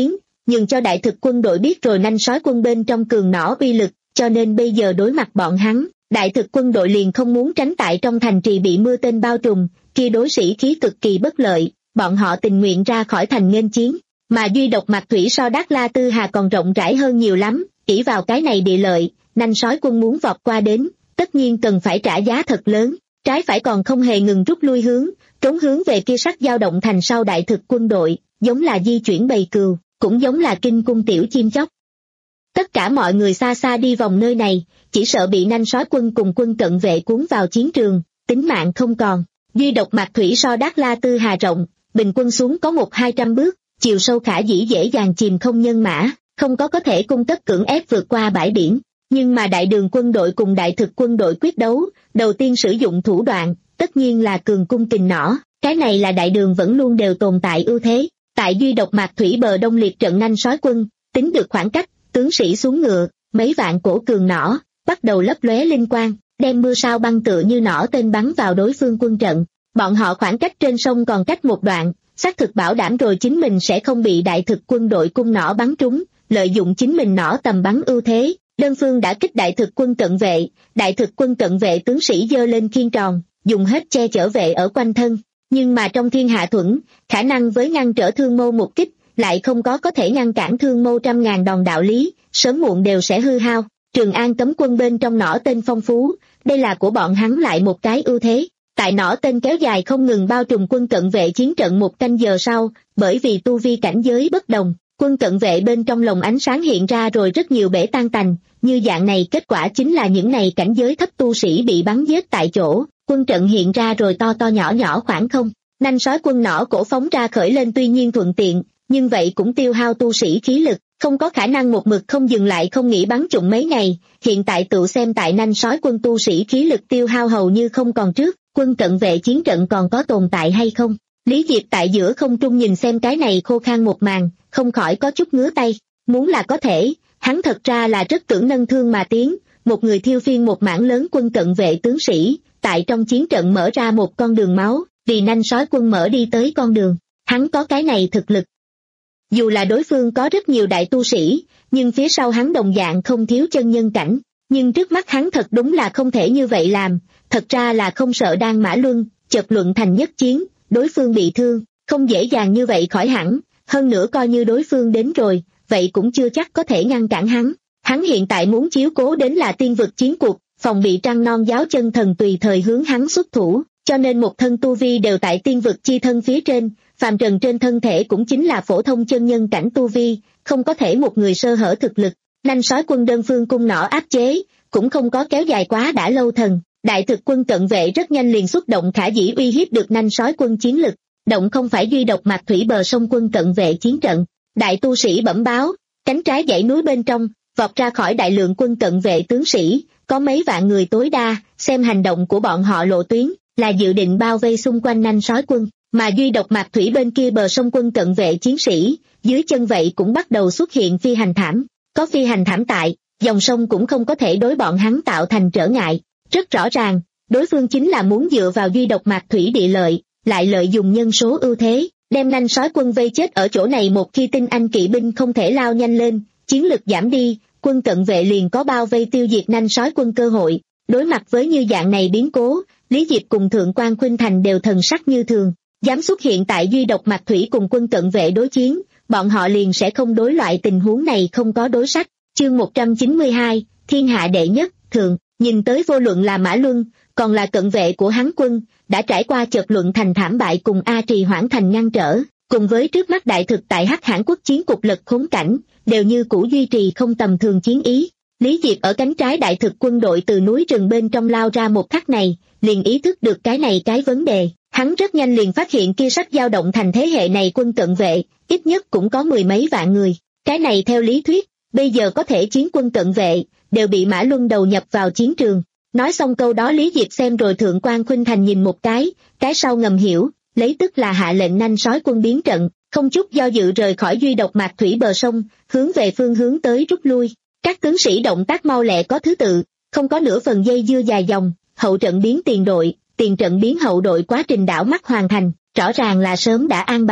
nhường cho đại thực quân đội biết rồi nanh sói quân bên trong cường nỏ uy lực, cho nên bây giờ đối mặt bọn hắn, đại thực quân đội liền không muốn tránh tại trong thành trì bị mưa tên bao trùm, kia đối sĩ khí cực kỳ bất lợi, bọn họ tình nguyện ra khỏi thành nghênh chiến, mà duy độc Mạc Thủy so Đát La Tư Hà còn rộng rãi hơn nhiều lắm, ỷ vào cái này địa lợi, nanh sói quân muốn vọt qua đến, tất nhiên cần phải trả giá thật lớn, trái phải còn không hề ngừng rút lui hướng, trốn hướng về kia sắc dao động thành sau đại thực quân đội, giống là di chuyển bầy cừu, cũng giống là kinh cung tiểu chim chóc. Tất cả mọi người xa xa đi vòng nơi này, chỉ sợ bị nanh sói quân cùng quân cận vệ cuốn vào chiến trường, tính mạng không còn. Duy độc Mạc Thủy so Đát La Tư Hà rộng, bình quân xuống có một hai trăm bước, chiều sâu khả dĩ dễ dàng chìm không nhân mã, không có có thể cung cấp cưỡng ép vượt qua bãi biển. Nhưng mà đại đường quân đội cùng đại thực quân đội quyết đấu, đầu tiên sử dụng thủ đoạn, tất nhiên là cường cung kình nỏ, cái này là đại đường vẫn luôn đều tồn tại ưu thế. Tại duy độc Mạc Thủy bờ đông liệt trận nanh sói quân, tính được khoảng cách, tướng sĩ xuống ngựa, mấy vạn cổ cường nỏ, bắt đầu lấp lóe linh quang, đem mưa sao băng tựa như nỏ tên bắn vào đối phương quân trận. Bọn họ khoảng cách trên sông còn cách một đoạn, xác thực bảo đảm rồi chính mình sẽ không bị đại thực quân đội cung nỏ bắn trúng, lợi dụng chính mình nỏ tầm bắn ưu thế. Đơn phương đã kích đại thực quân cận vệ, đại thực quân cận vệ tướng sĩ giơ lên khiên tròn, dùng hết che chở vệ ở quanh thân. Nhưng mà trong thiên hạ thuẫn, khả năng với ngăn trở thương mâu một kích, lại không có có thể ngăn cản thương mâu trăm ngàn đòn đạo lý, sớm muộn đều sẽ hư hao. Trường An cấm quân bên trong nỏ tên phong phú, đây là của bọn hắn lại một cái ưu thế. Tại nỏ tên kéo dài không ngừng bao trùm quân cận vệ chiến trận một canh giờ sau, bởi vì tu vi cảnh giới bất đồng, quân cận vệ bên trong lồng ánh sáng hiện ra rồi rất nhiều bể tan tành, như dạng này kết quả chính là những này cảnh giới thấp tu sĩ bị bắn giết tại chỗ, quân trận hiện ra rồi to to nhỏ nhỏ khoảng không. Nanh sói quân nỏ cổ phóng ra khởi lên tuy nhiên thuận tiện, nhưng vậy cũng tiêu hao tu sĩ khí lực, không có khả năng một mực không dừng lại không nghĩ bắn trụng mấy ngày, hiện tại tự xem tại nanh sói quân tu sĩ khí lực tiêu hao hầu như không còn trước, quân cận vệ chiến trận còn có tồn tại hay không. Lý Diệp tại giữa không trung nhìn xem cái này khô khan một màn, không khỏi có chút ngứa tay, muốn là có thể, hắn thật ra là rất tưởng nâng thương mà tiến, một người thiêu phiên một mảng lớn quân cận vệ tướng sĩ, tại trong chiến trận mở ra một con đường máu, vì nanh sói quân mở đi tới con đường, hắn có cái này thực lực. Dù là đối phương có rất nhiều đại tu sĩ, nhưng phía sau hắn đồng dạng không thiếu chân nhân cảnh, nhưng trước mắt hắn thật đúng là không thể như vậy làm, thật ra là không sợ Đan Mã Luân, chợt luận thành nhất chiến, đối phương bị thương, không dễ dàng như vậy khỏi hẳn, hơn nữa coi như đối phương đến rồi, vậy cũng chưa chắc có thể ngăn cản hắn. Hắn hiện tại muốn chiếu cố đến là tiên vực chiến cuộc, phòng bị trăng non giáo chân thần tùy thời hướng hắn xuất thủ, cho nên một thân tu vi đều tại tiên vực chi thân phía trên, phàm trần trên thân thể cũng chính là phổ thông chân nhân cảnh tu vi, không có thể một người sơ hở thực lực. Nanh sói quân đơn phương cung nỏ áp chế, cũng không có kéo dài quá đã lâu thần. Đại thực quân cận vệ rất nhanh liền xuất động khả dĩ uy hiếp được nanh sói quân chiến lực, động không phải duy độc Mạc Thủy bờ sông quân cận vệ chiến trận. Đại tu sĩ bẩm báo, cánh trái dãy núi bên trong, vọt ra khỏi đại lượng quân cận vệ tướng sĩ, có mấy vạn người tối đa, xem hành động của bọn họ lộ tuyến, là dự định bao vây xung quanh nanh sói quân, mà duy độc Mạc Thủy bên kia bờ sông quân cận vệ chiến sĩ, dưới chân vậy cũng bắt đầu xuất hiện phi hành thảm, có phi hành thảm tại, dòng sông cũng không có thể đối bọn hắn tạo thành trở ngại. Rất rõ ràng, đối phương chính là muốn dựa vào duy độc Mạc Thủy địa lợi, lại lợi dụng nhân số ưu thế, đem nanh sói quân vây chết ở chỗ này. Một khi tinh anh kỵ binh không thể lao nhanh lên, chiến lực giảm đi, quân cận vệ liền có bao vây tiêu diệt nanh sói quân cơ hội. Đối mặt với như dạng này biến cố, Lý Diệp cùng Thượng quan Khuynh Thành đều thần sắc như thường, dám xuất hiện tại duy độc Mạc Thủy cùng quân cận vệ đối chiến, bọn họ liền sẽ không đối loại tình huống này không có đối sách. Chương một trăm chín mươi hai, thiên hạ đệ nhất, Thượng. Nhìn tới vô luận là Mã Luân, còn là cận vệ của hắn quân, đã trải qua chợt luận thành thảm bại cùng A Trì Hoãn Thành ngăn trở, cùng với trước mắt đại thực tại Hắc Hãn quốc chiến cục lật khốn cảnh, đều như cũ duy trì không tầm thường chiến ý. Lý Diệp ở cánh trái đại thực quân đội từ núi rừng bên trong lao ra một khắc này, liền ý thức được cái này cái vấn đề, hắn rất nhanh liền phát hiện kia sắc dao động thành thế hệ này quân cận vệ, ít nhất cũng có mười mấy vạn người, cái này theo lý thuyết, bây giờ có thể chiến quân cận vệ, đều bị Mã Luân đầu nhập vào chiến trường. Nói xong câu đó Lý Diệp xem rồi Thượng quan Khuynh Thành nhìn một cái, cái sau ngầm hiểu, lấy tức là hạ lệnh nanh sói quân biến trận, không chút do dự rời khỏi duy độc Mạc Thủy bờ sông, hướng về phương hướng tới rút lui. Các tướng sĩ động tác mau lẹ có thứ tự, không có nửa phần dây dưa dài dòng, hậu trận biến tiền đội, tiền trận biến hậu đội quá trình đảo mắt hoàn thành, rõ ràng là sớm đã an bài.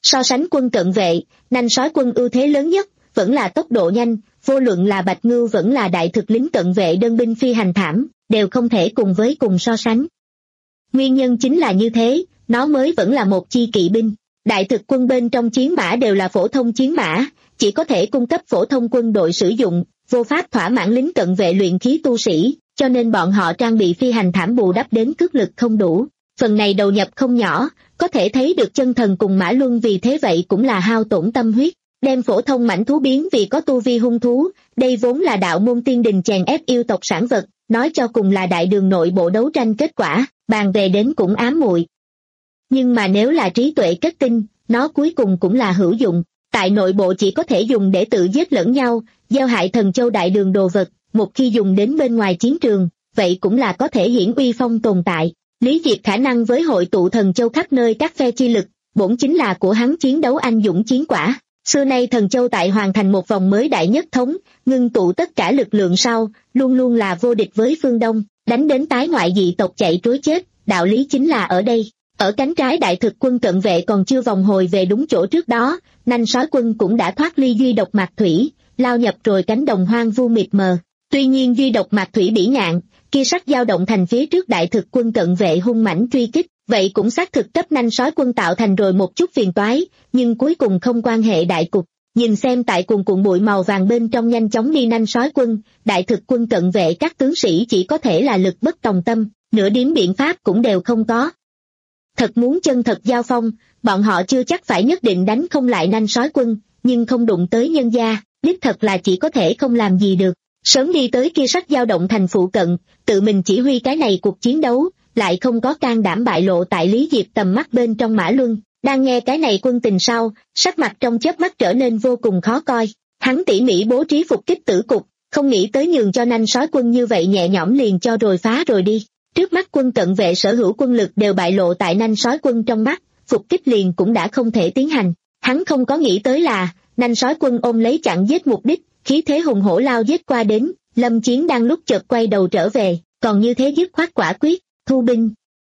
So sánh quân cận vệ, nanh sói quân ưu thế lớn nhất vẫn là tốc độ nhanh, vô luận là Bạch Ngưu vẫn là đại thực lính cận vệ đơn binh phi hành thảm, đều không thể cùng với cùng so sánh. Nguyên nhân chính là như thế, nó mới vẫn là một chi kỵ binh. Đại thực quân bên trong chiến mã đều là phổ thông chiến mã, chỉ có thể cung cấp phổ thông quân đội sử dụng, vô pháp thỏa mãn lính cận vệ luyện khí tu sĩ, cho nên bọn họ trang bị phi hành thảm bù đắp đến cước lực không đủ. Phần này đầu nhập không nhỏ, có thể thấy được chân thần cùng Mã Luân vì thế vậy cũng là hao tổn tâm huyết, đem phổ thông mãnh thú biến vì có tu vi hung thú, đây vốn là đạo môn tiên đình chèn ép yêu tộc sản vật, nói cho cùng là đại đường nội bộ đấu tranh kết quả, bàn về đến cũng ám muội. Nhưng mà nếu là trí tuệ kết tinh, nó cuối cùng cũng là hữu dụng, tại nội bộ chỉ có thể dùng để tự giết lẫn nhau, gieo hại thần châu đại đường đồ vật, một khi dùng đến bên ngoài chiến trường, vậy cũng là có thể hiển uy phong tồn tại. Lý Diệp khả năng với hội tụ thần châu khắp nơi các phe chi lực, bổn chính là của hắn chiến đấu anh dũng chiến quả. Xưa nay thần châu tại hoàn thành một vòng mới đại nhất thống, ngưng tụ tất cả lực lượng sau, luôn luôn là vô địch với phương Đông, đánh đến tái ngoại dị tộc chạy trối chết, đạo lý chính là ở đây. Ở cánh trái đại thực quân cận vệ còn chưa vòng hồi về đúng chỗ trước đó, nanh sói quân cũng đã thoát ly duy độc mạc thủy, lao nhập rồi cánh đồng hoang vu mịt mờ. Tuy nhiên duy độc mạc thủy bỉ ngạn, kia sắc dao động thành phía trước đại thực quân cận vệ hung mãnh truy kích, vậy cũng xác thực cấp nanh sói quân tạo thành rồi một chút phiền toái, nhưng cuối cùng không quan hệ đại cục. Nhìn xem tại cuồn cuộn bụi màu vàng bên trong nhanh chóng đi nanh sói quân, đại thực quân cận vệ các tướng sĩ chỉ có thể là lực bất tòng tâm, nửa điểm biện pháp cũng đều không có. Thật muốn chân thật giao phong, bọn họ chưa chắc phải nhất định đánh không lại nanh sói quân, nhưng không đụng tới nhân gia, đích thật là chỉ có thể không làm gì được. Sớm đi tới kia sắc dao động thành phụ cận, tự mình chỉ huy cái này cuộc chiến đấu, lại không có can đảm bại lộ tại Lý Diệp tầm mắt bên trong Mã Luân, đang nghe cái này quân tình sau, sắc mặt trong chớp mắt trở nên vô cùng khó coi. Hắn tỉ mỉ bố trí phục kích tử cục, không nghĩ tới nhường cho nanh sói quân như vậy nhẹ nhõm liền cho rồi phá rồi đi. Trước mắt quân cận vệ sở hữu quân lực đều bại lộ tại nanh sói quân trong mắt, phục kích liền cũng đã không thể tiến hành. Hắn không có nghĩ tới là, nanh sói quân ôm lấy chặn giết mục đích, khí thế hùng hổ lao giết qua đến, Lâm Chiến đang lúc chợt quay đầu trở về, còn như thế dứt khoát quả quyết, thu binh.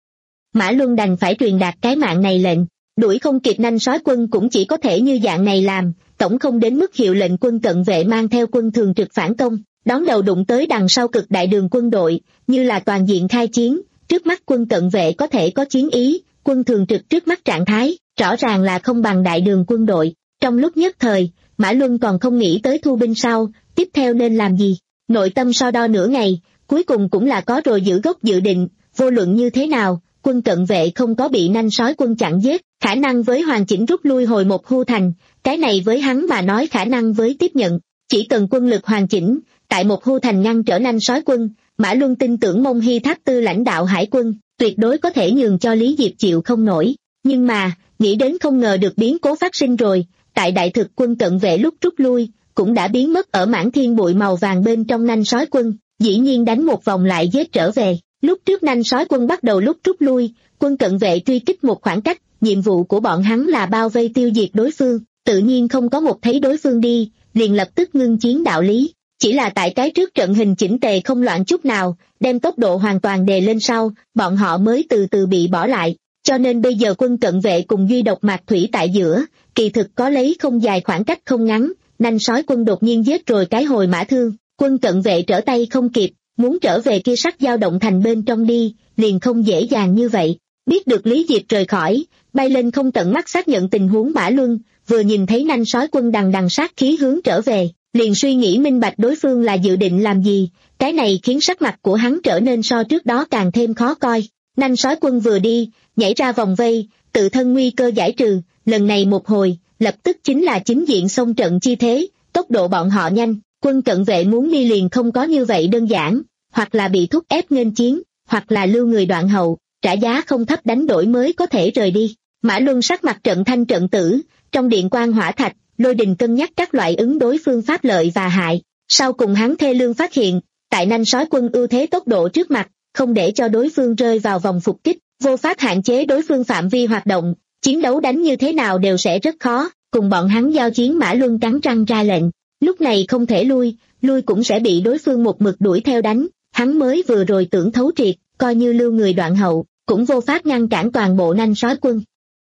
Mã Luân đành phải truyền đạt cái mạng này lệnh, đuổi không kịp nanh sói quân cũng chỉ có thể như dạng này làm, tổng không đến mức hiệu lệnh quân cận vệ mang theo quân thường trực phản công, đón đầu đụng tới đằng sau cực đại đường quân đội, như là toàn diện khai chiến, trước mắt quân cận vệ có thể có chiến ý, quân thường trực trước mắt trạng thái, rõ ràng là không bằng đại đường quân đội. Trong lúc nhất thời, Mã Luân còn không nghĩ tới thu binh sau, tiếp theo nên làm gì, nội tâm so đo nửa ngày, cuối cùng cũng là có rồi giữ gốc dự định, vô luận như thế nào, quân cận vệ không có bị nanh sói quân chặn giết, khả năng với hoàn chỉnh rút lui hồi một hưu thành, cái này với hắn mà nói khả năng với tiếp nhận, chỉ cần quân lực hoàn chỉnh, tại một hưu thành ngăn trở nanh sói quân, Mã Luân tin tưởng Mông Hy Tháp Tư lãnh đạo hải quân, tuyệt đối có thể nhường cho Lý Diệp chịu không nổi, nhưng mà, nghĩ đến không ngờ được biến cố phát sinh rồi, tại đại thực quân cận vệ lúc rút lui, cũng đã biến mất ở mảng thiên bụi màu vàng bên trong nanh sói quân, dĩ nhiên đánh một vòng lại giết trở về. Lúc trước nanh sói quân bắt đầu lúc rút lui, quân cận vệ truy kích một khoảng cách, nhiệm vụ của bọn hắn là bao vây tiêu diệt đối phương, tự nhiên không có một thấy đối phương đi, liền lập tức ngưng chiến đạo lý. Chỉ là tại cái trước trận hình chỉnh tề không loạn chút nào, đem tốc độ hoàn toàn đề lên sau, bọn họ mới từ từ bị bỏ lại. Cho nên bây giờ quân cận vệ cùng duy độc mạc thủy tại giữa, kỳ thực có lấy không dài khoảng cách không ngắn, nanh sói quân đột nhiên giết rồi cái hồi mã thương, quân cận vệ trở tay không kịp, muốn trở về kia sắc dao động thành bên trong đi, liền không dễ dàng như vậy. Biết được Lý Diệp rời khỏi, bay lên không tận mắt xác nhận tình huống Mã Luân, vừa nhìn thấy nanh sói quân đằng đằng sát khí hướng trở về, liền suy nghĩ minh bạch đối phương là dự định làm gì, cái này khiến sắc mặt của hắn trở nên so trước đó càng thêm khó coi. Nanh sói quân vừa đi, nhảy ra vòng vây, tự thân nguy cơ giải trừ, lần này một hồi, lập tức chính là chính diện xông trận chi thế, tốc độ bọn họ nhanh, quân cận vệ muốn đi liền không có như vậy đơn giản, hoặc là bị thúc ép nghênh chiến, hoặc là lưu người đoạn hậu, trả giá không thấp đánh đổi mới có thể rời đi. Mã Luân sắc mặt trận thanh trận tử, trong điện quan hỏa thạch, Lôi Đình cân nhắc các loại ứng đối phương pháp lợi và hại, sau cùng hắn thê lương phát hiện, tại nanh sói quân ưu thế tốc độ trước mặt, không để cho đối phương rơi vào vòng phục kích, vô pháp hạn chế đối phương phạm vi hoạt động, chiến đấu đánh như thế nào đều sẽ rất khó, cùng bọn hắn giao chiến. Mã Luân cắn răng ra lệnh, lúc này không thể lui, lui cũng sẽ bị đối phương một mực đuổi theo đánh, hắn mới vừa rồi tưởng thấu triệt, coi như lưu người đoạn hậu, cũng vô pháp ngăn cản toàn bộ nanh sói quân.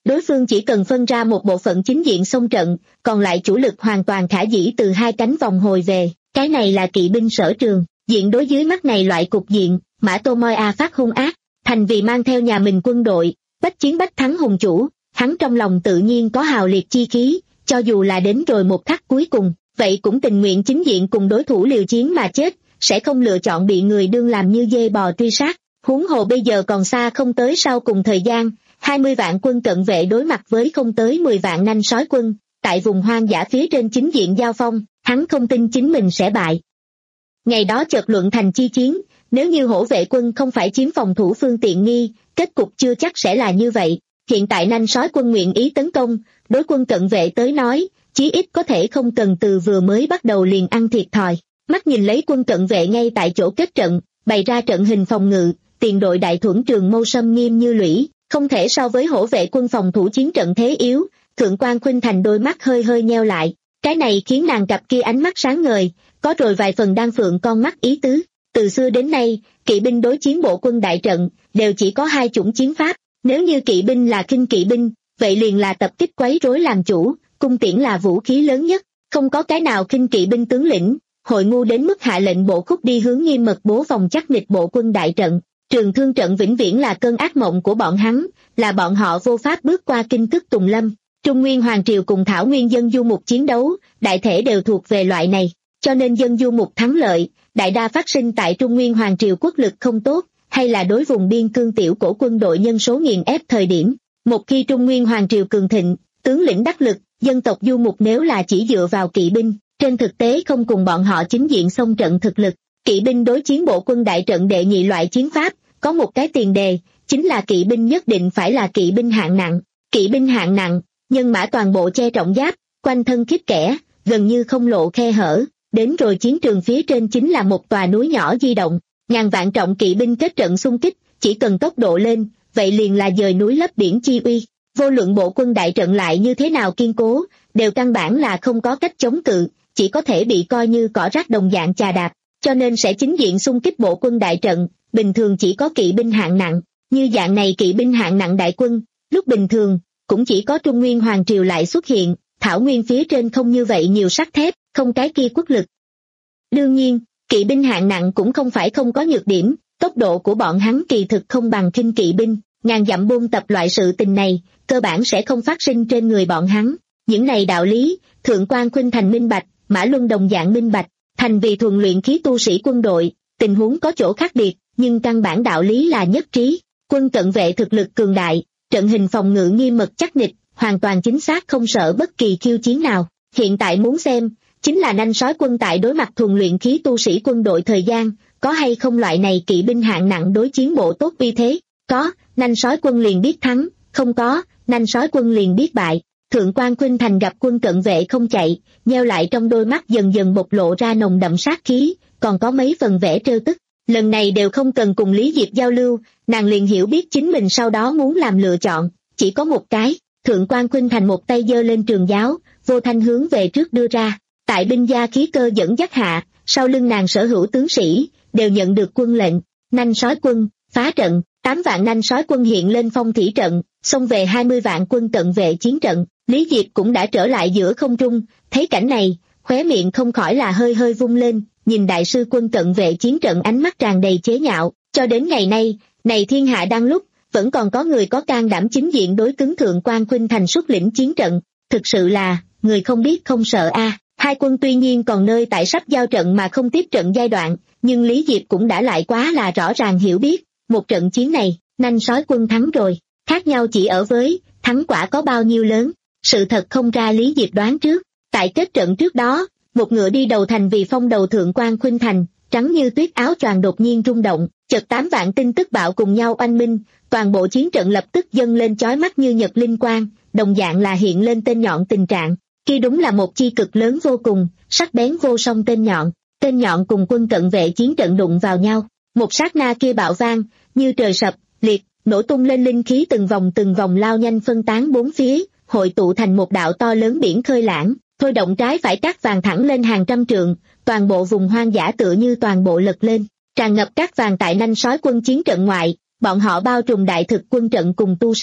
Đối phương chỉ cần phân ra một bộ phận chính diện xông trận, còn lại chủ lực hoàn toàn khả dĩ từ hai cánh vòng hồi về, cái này là kỵ binh sở trường. Diện đối dưới mắt này loại cục diện, Mã Tô Moi A phát hung ác, thành vì mang theo nhà mình quân đội, bách chiến bách thắng hùng chủ, hắn trong lòng tự nhiên có hào liệt chi khí, cho dù là đến rồi một khắc cuối cùng, vậy cũng tình nguyện chính diện cùng đối thủ liều chiến mà chết, sẽ không lựa chọn bị người đương làm như dê bò truy sát. Huống hồ bây giờ còn xa không tới sau cùng thời gian, hai mươi vạn quân cận vệ đối mặt với không tới mười vạn nanh sói quân, tại vùng hoang dã phía trên chính diện giao phong, hắn không tin chính mình sẽ bại. Ngày đó chợt luận thành chi chiến, nếu như hổ vệ quân không phải chiếm phòng thủ phương tiện nghi, kết cục chưa chắc sẽ là như vậy. Hiện tại nanh sói quân nguyện ý tấn công, đối quân cận vệ tới nói, chí ít có thể không cần từ vừa mới bắt đầu liền ăn thiệt thòi. Mắt nhìn lấy quân cận vệ ngay tại chỗ kết trận, bày ra trận hình phòng ngự, tiền đội đại thuẫn trường mâu sâm nghiêm như lũy, không thể so với hổ vệ quân phòng thủ chiến trận thế yếu. Thượng quan Khuynh Thành đôi mắt hơi hơi nheo lại, cái này khiến nàng cặp kia ánh mắt sáng ngời, có rồi vài phần đan phượng con mắt ý tứ. Từ xưa đến nay, kỵ binh đối chiến bộ quân đại trận, đều chỉ có hai chủng chiến pháp, nếu như kỵ binh là khinh kỵ binh, vậy liền là tập kích quấy rối làm chủ, cung tiễn là vũ khí lớn nhất, không có cái nào khinh kỵ binh tướng lĩnh, hội ngu đến mức hạ lệnh bộ khúc đi hướng nghiêm mật bố phòng chắc địch bộ quân đại trận. Trường thương trận vĩnh viễn là cơn ác mộng của bọn hắn, là bọn họ vô pháp bước qua kinh tức tùng lâm. Trung Nguyên Hoàng Triều cùng Thảo Nguyên dân du mục chiến đấu, đại thể đều thuộc về loại này, cho nên dân du mục thắng lợi, đại đa phát sinh tại Trung Nguyên Hoàng Triều quốc lực không tốt, hay là đối vùng biên cương tiểu cổ quân đội nhân số nghiền ép thời điểm. Một khi Trung Nguyên Hoàng Triều cường thịnh, tướng lĩnh đắc lực, dân tộc du mục nếu là chỉ dựa vào kỵ binh, trên thực tế không cùng bọn họ chính diện xông trận thực lực. Kỵ binh đối chiến bộ quân đại trận đệ nhị loại chiến pháp, có một cái tiền đề, chính là kỵ binh nhất định phải là kỵ binh hạng nặng. Kỵ binh hạng nặng, nhân mã toàn bộ che trọng giáp, quanh thân khít kẽ, gần như không lộ khe hở, đến rồi chiến trường phía trên chính là một tòa núi nhỏ di động. Ngàn vạn trọng kỵ binh kết trận xung kích, chỉ cần tốc độ lên, vậy liền là dời núi lấp biển chi uy. Vô luận bộ quân đại trận lại như thế nào kiên cố, đều căn bản là không có cách chống cự, chỉ có thể bị coi như cỏ rác đồng dạng chà đạp, cho nên sẽ chính diện xung kích bộ quân đại trận, bình thường chỉ có kỵ binh hạng nặng. Như dạng này kỵ binh hạng nặng đại quân, lúc bình thường, cũng chỉ có Trung Nguyên Hoàng Triều lại xuất hiện, Thảo Nguyên phía trên không như vậy nhiều sắt thép, không cái kia quốc lực. Đương nhiên, kỵ binh hạng nặng cũng không phải không có nhược điểm, tốc độ của bọn hắn kỳ thực không bằng khinh kỵ binh, ngàn dặm buôn tập loại sự tình này, cơ bản sẽ không phát sinh trên người bọn hắn. Những này đạo lý, Thượng quan Khuynh Thành minh bạch, Mã Luân đồng dạng minh bạch, thành vì thuần luyện khí tu sĩ quân đội, tình huống có chỗ khác biệt, nhưng căn bản đạo lý là nhất trí. Quân cận vệ thực lực cường đại, trận hình phòng ngự nghiêm mật chắc nịch, hoàn toàn chính xác không sợ bất kỳ khiêu chiến nào. Hiện tại muốn xem, chính là nanh sói quân tại đối mặt thuần luyện khí tu sĩ quân đội thời gian, có hay không loại này kỵ binh hạng nặng đối chiến bộ tốt uy thế. Có, nanh sói quân liền biết thắng, không có, nanh sói quân liền biết bại. Thượng quan Khuynh Thành gặp quân cận vệ không chạy, nheo lại trong đôi mắt dần dần bộc lộ ra nồng đậm sát khí, còn có mấy phần vẻ trêu tức. Lần này đều không cần cùng Lý Diệp giao lưu, nàng liền hiểu biết chính mình sau đó muốn làm lựa chọn, chỉ có một cái. Thượng quan Khuynh Thành một tay giơ lên trường giáo, vô thanh hướng về trước đưa ra. Tại binh gia khí cơ dẫn dắt hạ, sau lưng nàng sở hữu tướng sĩ, đều nhận được quân lệnh. Nanh sói quân, phá trận, tám vạn nanh sói quân hiện lên phong thủy trận, xông về hai mươi vạn quân cận vệ chiến trận. Lý Diệp cũng đã trở lại giữa không trung, thấy cảnh này, khóe miệng không khỏi là hơi hơi vung lên, nhìn đại sư quân cận vệ chiến trận ánh mắt tràn đầy chế nhạo. Cho đến ngày nay, này thiên hạ đang lúc, vẫn còn có người có can đảm chính diện đối cứng Thượng quan Khuynh Thành xuất lĩnh chiến trận, thực sự là, người không biết không sợ a. Hai quân tuy nhiên còn nơi tại sắp giao trận mà không tiếp trận giai đoạn, nhưng Lý Diệp cũng đã lại quá là rõ ràng hiểu biết, một trận chiến này, nanh sói quân thắng rồi, khác nhau chỉ ở với, thắng quả có bao nhiêu lớn, sự thật không ra Lý Diệp đoán trước. Tại kết trận trước đó, một ngựa đi đầu thành vì phong đầu Thượng quan Khuynh Thành, trắng như tuyết áo choàng đột nhiên rung động, chợt tám vạn tin tức bạo cùng nhau oanh minh, toàn bộ chiến trận lập tức dâng lên chói mắt như nhật linh quang, đồng dạng là hiện lên tên nhọn tình trạng. Kia đúng là một chi cực lớn vô cùng, sắc bén vô song tên nhọn, tên nhọn cùng quân cận vệ chiến trận đụng vào nhau, một sát na kia bạo vang, như trời sập, liệt, nổ tung lên linh khí từng vòng từng vòng lao nhanh phân tán bốn phía, hội tụ thành một đạo to lớn biển khơi lãng, thôi động trái phải cát vàng thẳng lên hàng trăm trượng, toàn bộ vùng hoang dã tựa như toàn bộ lật lên, tràn ngập cát vàng tại nanh sói quân chiến trận ngoại, bọn họ bao trùm đại thực quân trận cùng tu sĩ,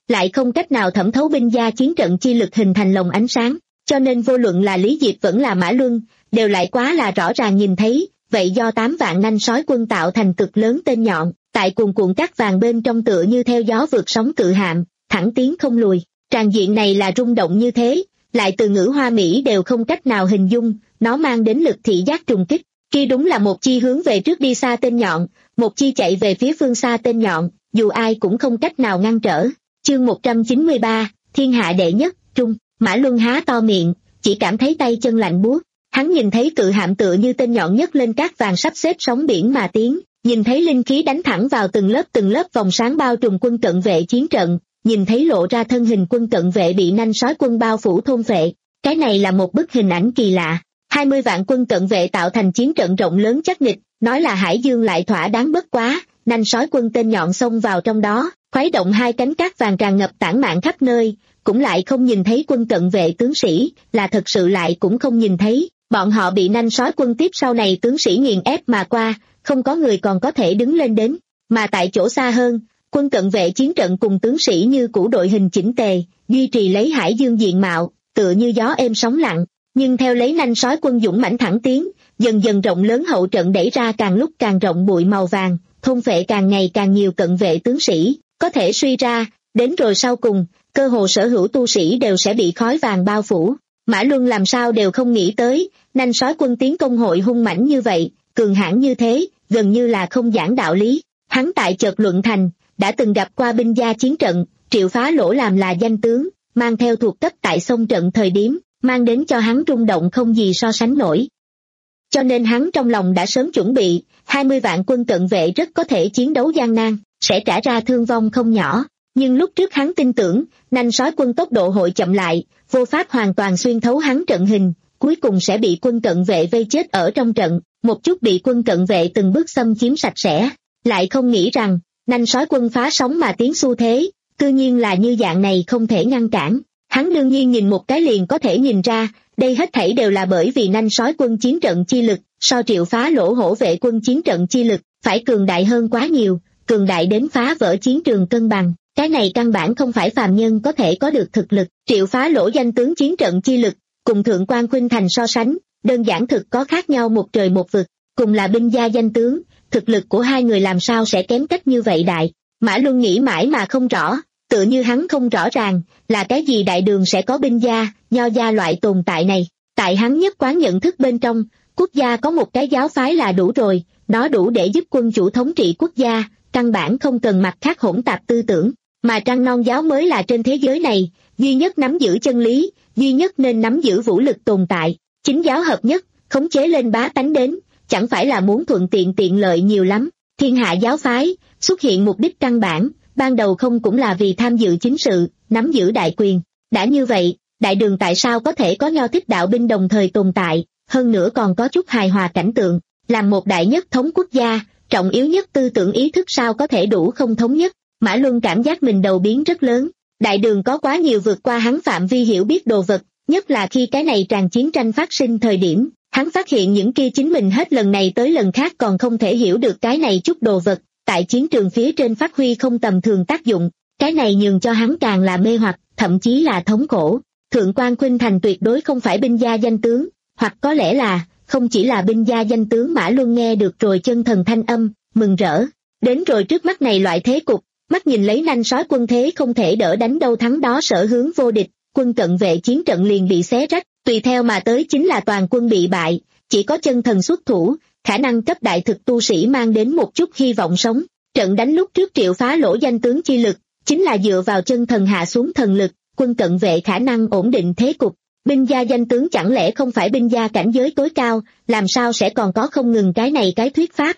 lại không cách nào thẩm thấu binh gia chiến trận chi lực hình thành lồng ánh sáng, cho nên vô luận là Lý Diệp vẫn là Mã Luân, đều lại quá là rõ ràng nhìn thấy, vậy do tám vạn nanh sói quân tạo thành cực lớn tên nhọn, tại cuồn cuộn cát vàng bên trong tựa như theo gió vượt sóng cự hạm, thẳng tiến không lùi. Tràng diện này là rung động như thế, lại từ ngữ hoa mỹ đều không cách nào hình dung, nó mang đến lực thị giác trùng kích, kia đúng là một chi hướng về trước đi xa tên nhọn, một chi chạy về phía phương xa tên nhọn, dù ai cũng không cách nào ngăn trở. Chương một trăm chín mươi ba, thiên hạ đệ nhất, trung, Mã Luân há to miệng, chỉ cảm thấy tay chân lạnh buốt. Hắn nhìn thấy cự hạm tựa như tên nhọn nhất lên cát vàng sắp xếp sóng biển mà tiến, nhìn thấy linh khí đánh thẳng vào từng lớp từng lớp vòng sáng bao trùm quân cận vệ chiến trận, nhìn thấy lộ ra thân hình quân cận vệ bị nanh sói quân bao phủ thôn phệ. Cái này là một bức hình ảnh kỳ lạ. hai mươi vạn quân cận vệ tạo thành chiến trận rộng lớn chắc nịch, nói là hải dương lại thỏa đáng bất quá, nanh sói quân tên nhọn xông vào trong đó, khuấy động hai cánh cát vàng tràn ngập tản mạn khắp nơi, cũng lại không nhìn thấy quân cận vệ tướng sĩ, là thật sự lại cũng không nhìn thấy. Bọn họ bị nanh sói quân tiếp sau này tướng sĩ nghiền ép mà qua, không có người còn có thể đứng lên đến, mà tại chỗ xa hơn, quân cận vệ chiến trận cùng tướng sĩ như cũ đội hình chỉnh tề, duy trì lấy hải dương diện mạo, tựa như gió êm sóng lặng, nhưng theo lấy nanh sói quân dũng mãnh thẳng tiến, dần dần rộng lớn hậu trận đẩy ra càng lúc càng rộng bụi màu vàng, thôn phệ càng ngày càng nhiều cận vệ tướng sĩ, có thể suy ra, đến rồi sau cùng, cơ hồ sở hữu tu sĩ đều sẽ bị khói vàng bao phủ. Mã Luân làm sao đều không nghĩ tới, nanh sói quân tiến công hội hung mãnh như vậy, cường hãn như thế, gần như là không giảng đạo lý. Hắn tại chợt luận thành, đã từng gặp qua binh gia chiến trận, Triệu Phá Lỗ làm là danh tướng, mang theo thuộc cấp tại sông trận thời điểm, mang đến cho hắn rung động không gì so sánh nổi. Cho nên hắn trong lòng đã sớm chuẩn bị, hai mươi vạn quân cận vệ rất có thể chiến đấu gian nan, sẽ trả ra thương vong không nhỏ. Nhưng lúc trước hắn tin tưởng, nanh sói quân tốc độ hội chậm lại, vô pháp hoàn toàn xuyên thấu hắn trận hình, cuối cùng sẽ bị quân cận vệ vây chết ở trong trận, một chút bị quân cận vệ từng bước xâm chiếm sạch sẽ. Lại không nghĩ rằng, nanh sói quân phá sóng mà tiến xu thế, tự nhiên là như dạng này không thể ngăn cản. Hắn đương nhiên nhìn một cái liền có thể nhìn ra, đây hết thảy đều là bởi vì nanh sói quân chiến trận chi lực, so Triệu Phá Lỗ hổ vệ quân chiến trận chi lực, phải cường đại hơn quá nhiều, cường đại đến phá vỡ chiến trường cân bằng. Cái này căn bản không phải phàm nhân có thể có được thực lực. Triệu Phá Lỗ danh tướng chiến trận chi lực, cùng Thượng quan Khuynh Thành so sánh, đơn giản thực có khác nhau một trời một vực, cùng là binh gia danh tướng, thực lực của hai người làm sao sẽ kém cách như vậy đại. Mã Luân nghĩ mãi mà không rõ, tựa như hắn không rõ ràng, là cái gì đại đường sẽ có binh gia, nho gia loại tồn tại này. Tại hắn nhất quán nhận thức bên trong, quốc gia có một cái giáo phái là đủ rồi, nó đủ để giúp quân chủ thống trị quốc gia, căn bản không cần mặt khác hỗn tạp tư tưởng. Mà Trăng Non giáo mới là trên thế giới này, duy nhất nắm giữ chân lý, duy nhất nên nắm giữ vũ lực tồn tại, chính giáo hợp nhất, khống chế lên bá tánh đến, chẳng phải là muốn thuận tiện tiện lợi nhiều lắm. Thiên hạ giáo phái, xuất hiện mục đích căn bản, ban đầu không cũng là vì tham dự chính sự, nắm giữ đại quyền. Đã như vậy, đại đường tại sao có thể có nho thích đạo binh đồng thời tồn tại, hơn nữa còn có chút hài hòa cảnh tượng, làm một đại nhất thống quốc gia, trọng yếu nhất tư tưởng ý thức sao có thể đủ không thống nhất. Mã Luân cảm giác mình đầu biến rất lớn, đại đường có quá nhiều vượt qua hắn phạm vi hiểu biết đồ vật, nhất là khi cái này tràn chiến tranh phát sinh thời điểm, hắn phát hiện những kia chính mình hết lần này tới lần khác còn không thể hiểu được cái này chút đồ vật, tại chiến trường phía trên phát huy không tầm thường tác dụng, cái này nhường cho hắn càng là mê hoặc, thậm chí là thống khổ. Thượng quan Khuynh Thành tuyệt đối không phải binh gia danh tướng, hoặc có lẽ là, không chỉ là binh gia danh tướng. Mã Luân nghe được rồi chân thần thanh âm, mừng rỡ, đến rồi trước mắt này loại thế cục. Mắt nhìn lấy nanh sói quân thế không thể đỡ đánh đâu thắng đó sở hướng vô địch, quân cận vệ chiến trận liền bị xé rách, tùy theo mà tới chính là toàn quân bị bại, chỉ có chân thần xuất thủ, khả năng cấp đại thực tu sĩ mang đến một chút hy vọng sống. Trận đánh lúc trước Triệu Phá Lỗ danh tướng chi lực, chính là dựa vào chân thần hạ xuống thần lực, quân cận vệ khả năng ổn định thế cục. Binh gia danh tướng chẳng lẽ không phải binh gia cảnh giới tối cao, làm sao sẽ còn có không ngừng cái này cái thuyết pháp?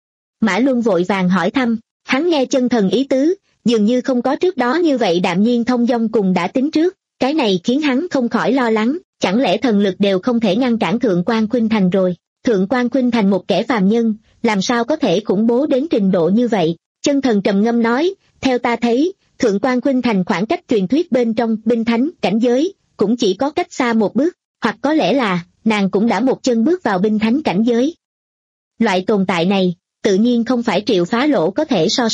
Mã Luân vội vàng hỏi thăm. Hắn nghe chân thần ý tứ, dường như không có trước đó như vậy đạm nhiên thông dong cùng đã tính trước, cái này khiến hắn không khỏi lo lắng, chẳng lẽ thần lực đều không thể ngăn cản Thượng quan Khuynh Thành rồi. Thượng quan Khuynh Thành một kẻ phàm nhân, làm sao có thể khủng bố đến trình độ như vậy? Chân thần trầm ngâm nói, theo ta thấy, Thượng quan Khuynh Thành khoảng cách truyền thuyết bên trong binh thánh cảnh giới, cũng chỉ có cách xa một bước, hoặc có lẽ là, nàng cũng đã một chân bước vào binh thánh cảnh giới. Loại tồn tại này, tự nhiên không phải Triệu Phá Lỗ có thể so sánh,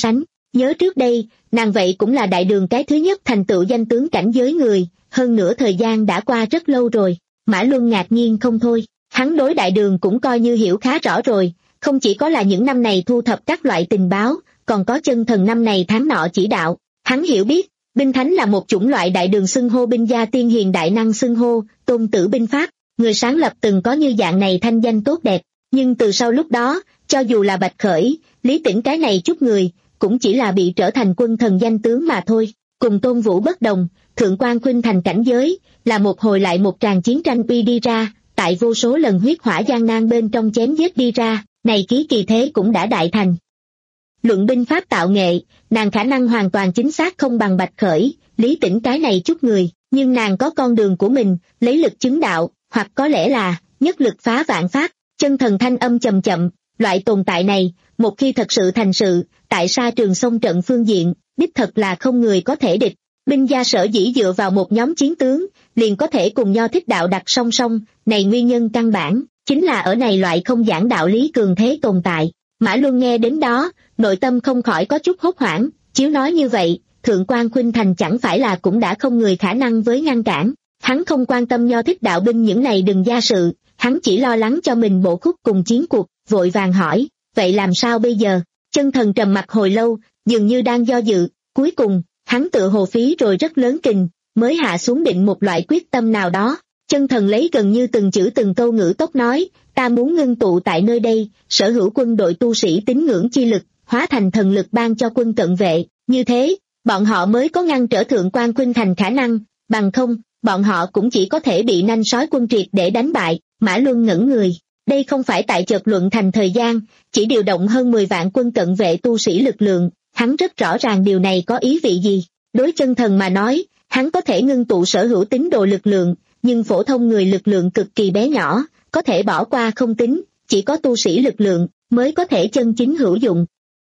Nhớ trước đây, nàng vậy cũng là đại đường cái thứ nhất thành tựu danh tướng cảnh giới người, hơn nữa thời gian đã qua rất lâu rồi. Mã Luân ngạc nhiên không thôi, hắn đối đại đường cũng coi như hiểu khá rõ rồi, không chỉ có là những năm này thu thập các loại tình báo, còn có chân thần năm này tháng nọ chỉ đạo. Hắn hiểu biết, binh thánh là một chủng loại đại đường xưng hô binh gia tiên hiền đại năng xưng hô, tôn tử binh pháp, người sáng lập từng có như dạng này thanh danh tốt đẹp, nhưng từ sau lúc đó, cho dù là Bạch Khởi, Lý Tĩnh cái này chút người, cũng chỉ là bị trở thành quân thần danh tướng mà thôi. Cùng Tôn Vũ bất đồng, Thượng quan Khuynh Thành cảnh giới, là một hồi lại một tràng chiến tranh uy đi ra, tại vô số lần huyết hỏa gian nan bên trong chém giết đi ra, này ký kỳ thế cũng đã đại thành. Luận binh pháp tạo nghệ, nàng khả năng hoàn toàn chính xác không bằng Bạch Khởi, Lý Tĩnh cái này chút người, nhưng nàng có con đường của mình, lấy lực chứng đạo, hoặc có lẽ là, nhất lực phá vạn pháp, chân thần thanh âm chậm chậm, loại tồn tại này, một khi thật sự thành sự, tại sa trường sông trận phương diện, đích thật là không người có thể địch. Binh gia sở dĩ dựa vào một nhóm chiến tướng, liền có thể cùng Nho thích đạo đặt song song, này nguyên nhân căn bản, chính là ở này loại không giảng đạo lý cường thế tồn tại. Mã Luân nghe đến đó, nội tâm không khỏi có chút hốt hoảng, chiếu nói như vậy, Thượng quan Khuynh Thành chẳng phải là cũng đã không người khả năng với ngăn cản. Hắn không quan tâm Nho thích đạo binh những này đừng gia sự, hắn chỉ lo lắng cho mình bộ khúc cùng chiến cuộc, vội vàng hỏi, vậy làm sao bây giờ? Chân thần trầm mặt hồi lâu, dường như đang do dự, cuối cùng, hắn tự hồ phí rồi rất lớn kình, mới hạ xuống định một loại quyết tâm nào đó. Chân thần lấy gần như từng chữ từng câu ngữ tốc nói, ta muốn ngưng tụ tại nơi đây, sở hữu quân đội tu sĩ tín ngưỡng chi lực, hóa thành thần lực ban cho quân cận vệ, như thế, bọn họ mới có ngăn trở Thượng quan Khuynh Thành khả năng, bằng không, bọn họ cũng chỉ có thể bị nanh sói quân triệt để đánh bại. Mã Luân ngẩn người, đây không phải tại chợt luận thành thời gian, chỉ điều động hơn mười vạn quân cận vệ tu sĩ lực lượng, hắn rất rõ ràng điều này có ý vị gì. Đối chân thần mà nói, hắn có thể ngưng tụ sở hữu tín đồ lực lượng, nhưng phổ thông người lực lượng cực kỳ bé nhỏ, có thể bỏ qua không tính, chỉ có tu sĩ lực lượng mới có thể chân chính hữu dụng.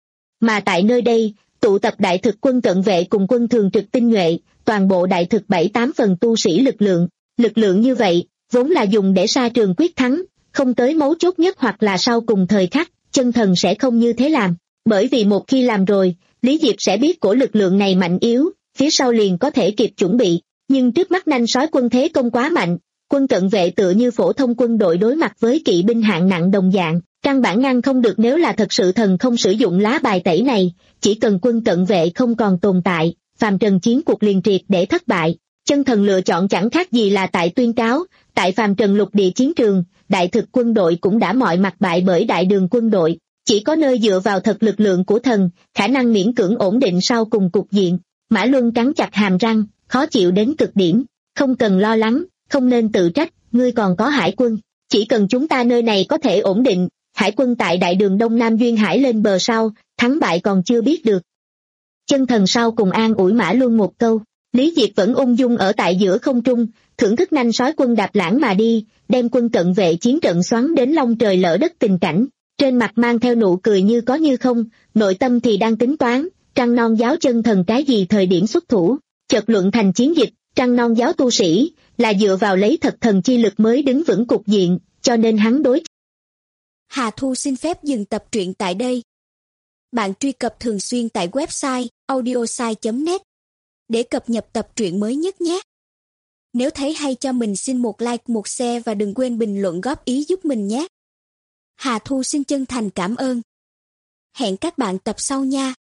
Mà tại nơi đây, tụ tập đại thực quân cận vệ cùng quân thường trực tinh nhuệ, toàn bộ đại thực bảy tám phần tu sĩ lực lượng, lực lượng như vậy, vốn là dùng để sa trường quyết thắng, không tới mấu chốt nhất hoặc là sau cùng thời khắc, chân thần sẽ không như thế làm, bởi vì một khi làm rồi, Lý Diệp sẽ biết cổ lực lượng này mạnh yếu, phía sau liền có thể kịp chuẩn bị, nhưng trước mắt nanh sói quân thế công quá mạnh, quân cận vệ tựa như phổ thông quân đội đối mặt với kỵ binh hạng nặng đồng dạng, căn bản ngăn không được. Nếu là thật sự thần không sử dụng lá bài tẩy này, chỉ cần quân cận vệ không còn tồn tại, phàm trần chiến cuộc liền triệt để thất bại. Chân thần lựa chọn chẳng khác gì là tại tuyên cáo, tại phàm trần lục địa chiến trường, đại thực quân đội cũng đã mọi mặt bại bởi đại đường quân đội, chỉ có nơi dựa vào thật lực lượng của thần, khả năng miễn cưỡng ổn định sau cùng cục diện. Mã Luân cắn chặt hàm răng, khó chịu đến cực điểm, không cần lo lắng, không nên tự trách, ngươi còn có hải quân, chỉ cần chúng ta nơi này có thể ổn định, hải quân tại đại đường Đông Nam Duyên Hải lên bờ sau, thắng bại còn chưa biết được. Chân thần sau cùng an ủi Mã Luân một câu. Lý Diệp vẫn ung dung ở tại giữa không trung, thưởng thức nanh sói quân đạp lãng mà đi, đem quân cận vệ chiến trận xoắn đến long trời lỡ đất tình cảnh, trên mặt mang theo nụ cười như có như không, nội tâm thì đang tính toán, trăng non giáo chân thần cái gì thời điểm xuất thủ. Chợt luận thành chiến dịch, trăng non giáo tu sĩ là dựa vào lấy thật thần chi lực mới đứng vững cục diện, cho nên hắn đối. Hà Thu xin phép dừng tập truyện tại đây. Bạn truy cập thường xuyên tại website audiosai chấm net để cập nhật tập truyện mới nhất nhé. Nếu thấy hay cho mình xin một like, một share và đừng quên bình luận góp ý giúp mình nhé. Hà Thu xin chân thành cảm ơn. Hẹn các bạn tập sau nha.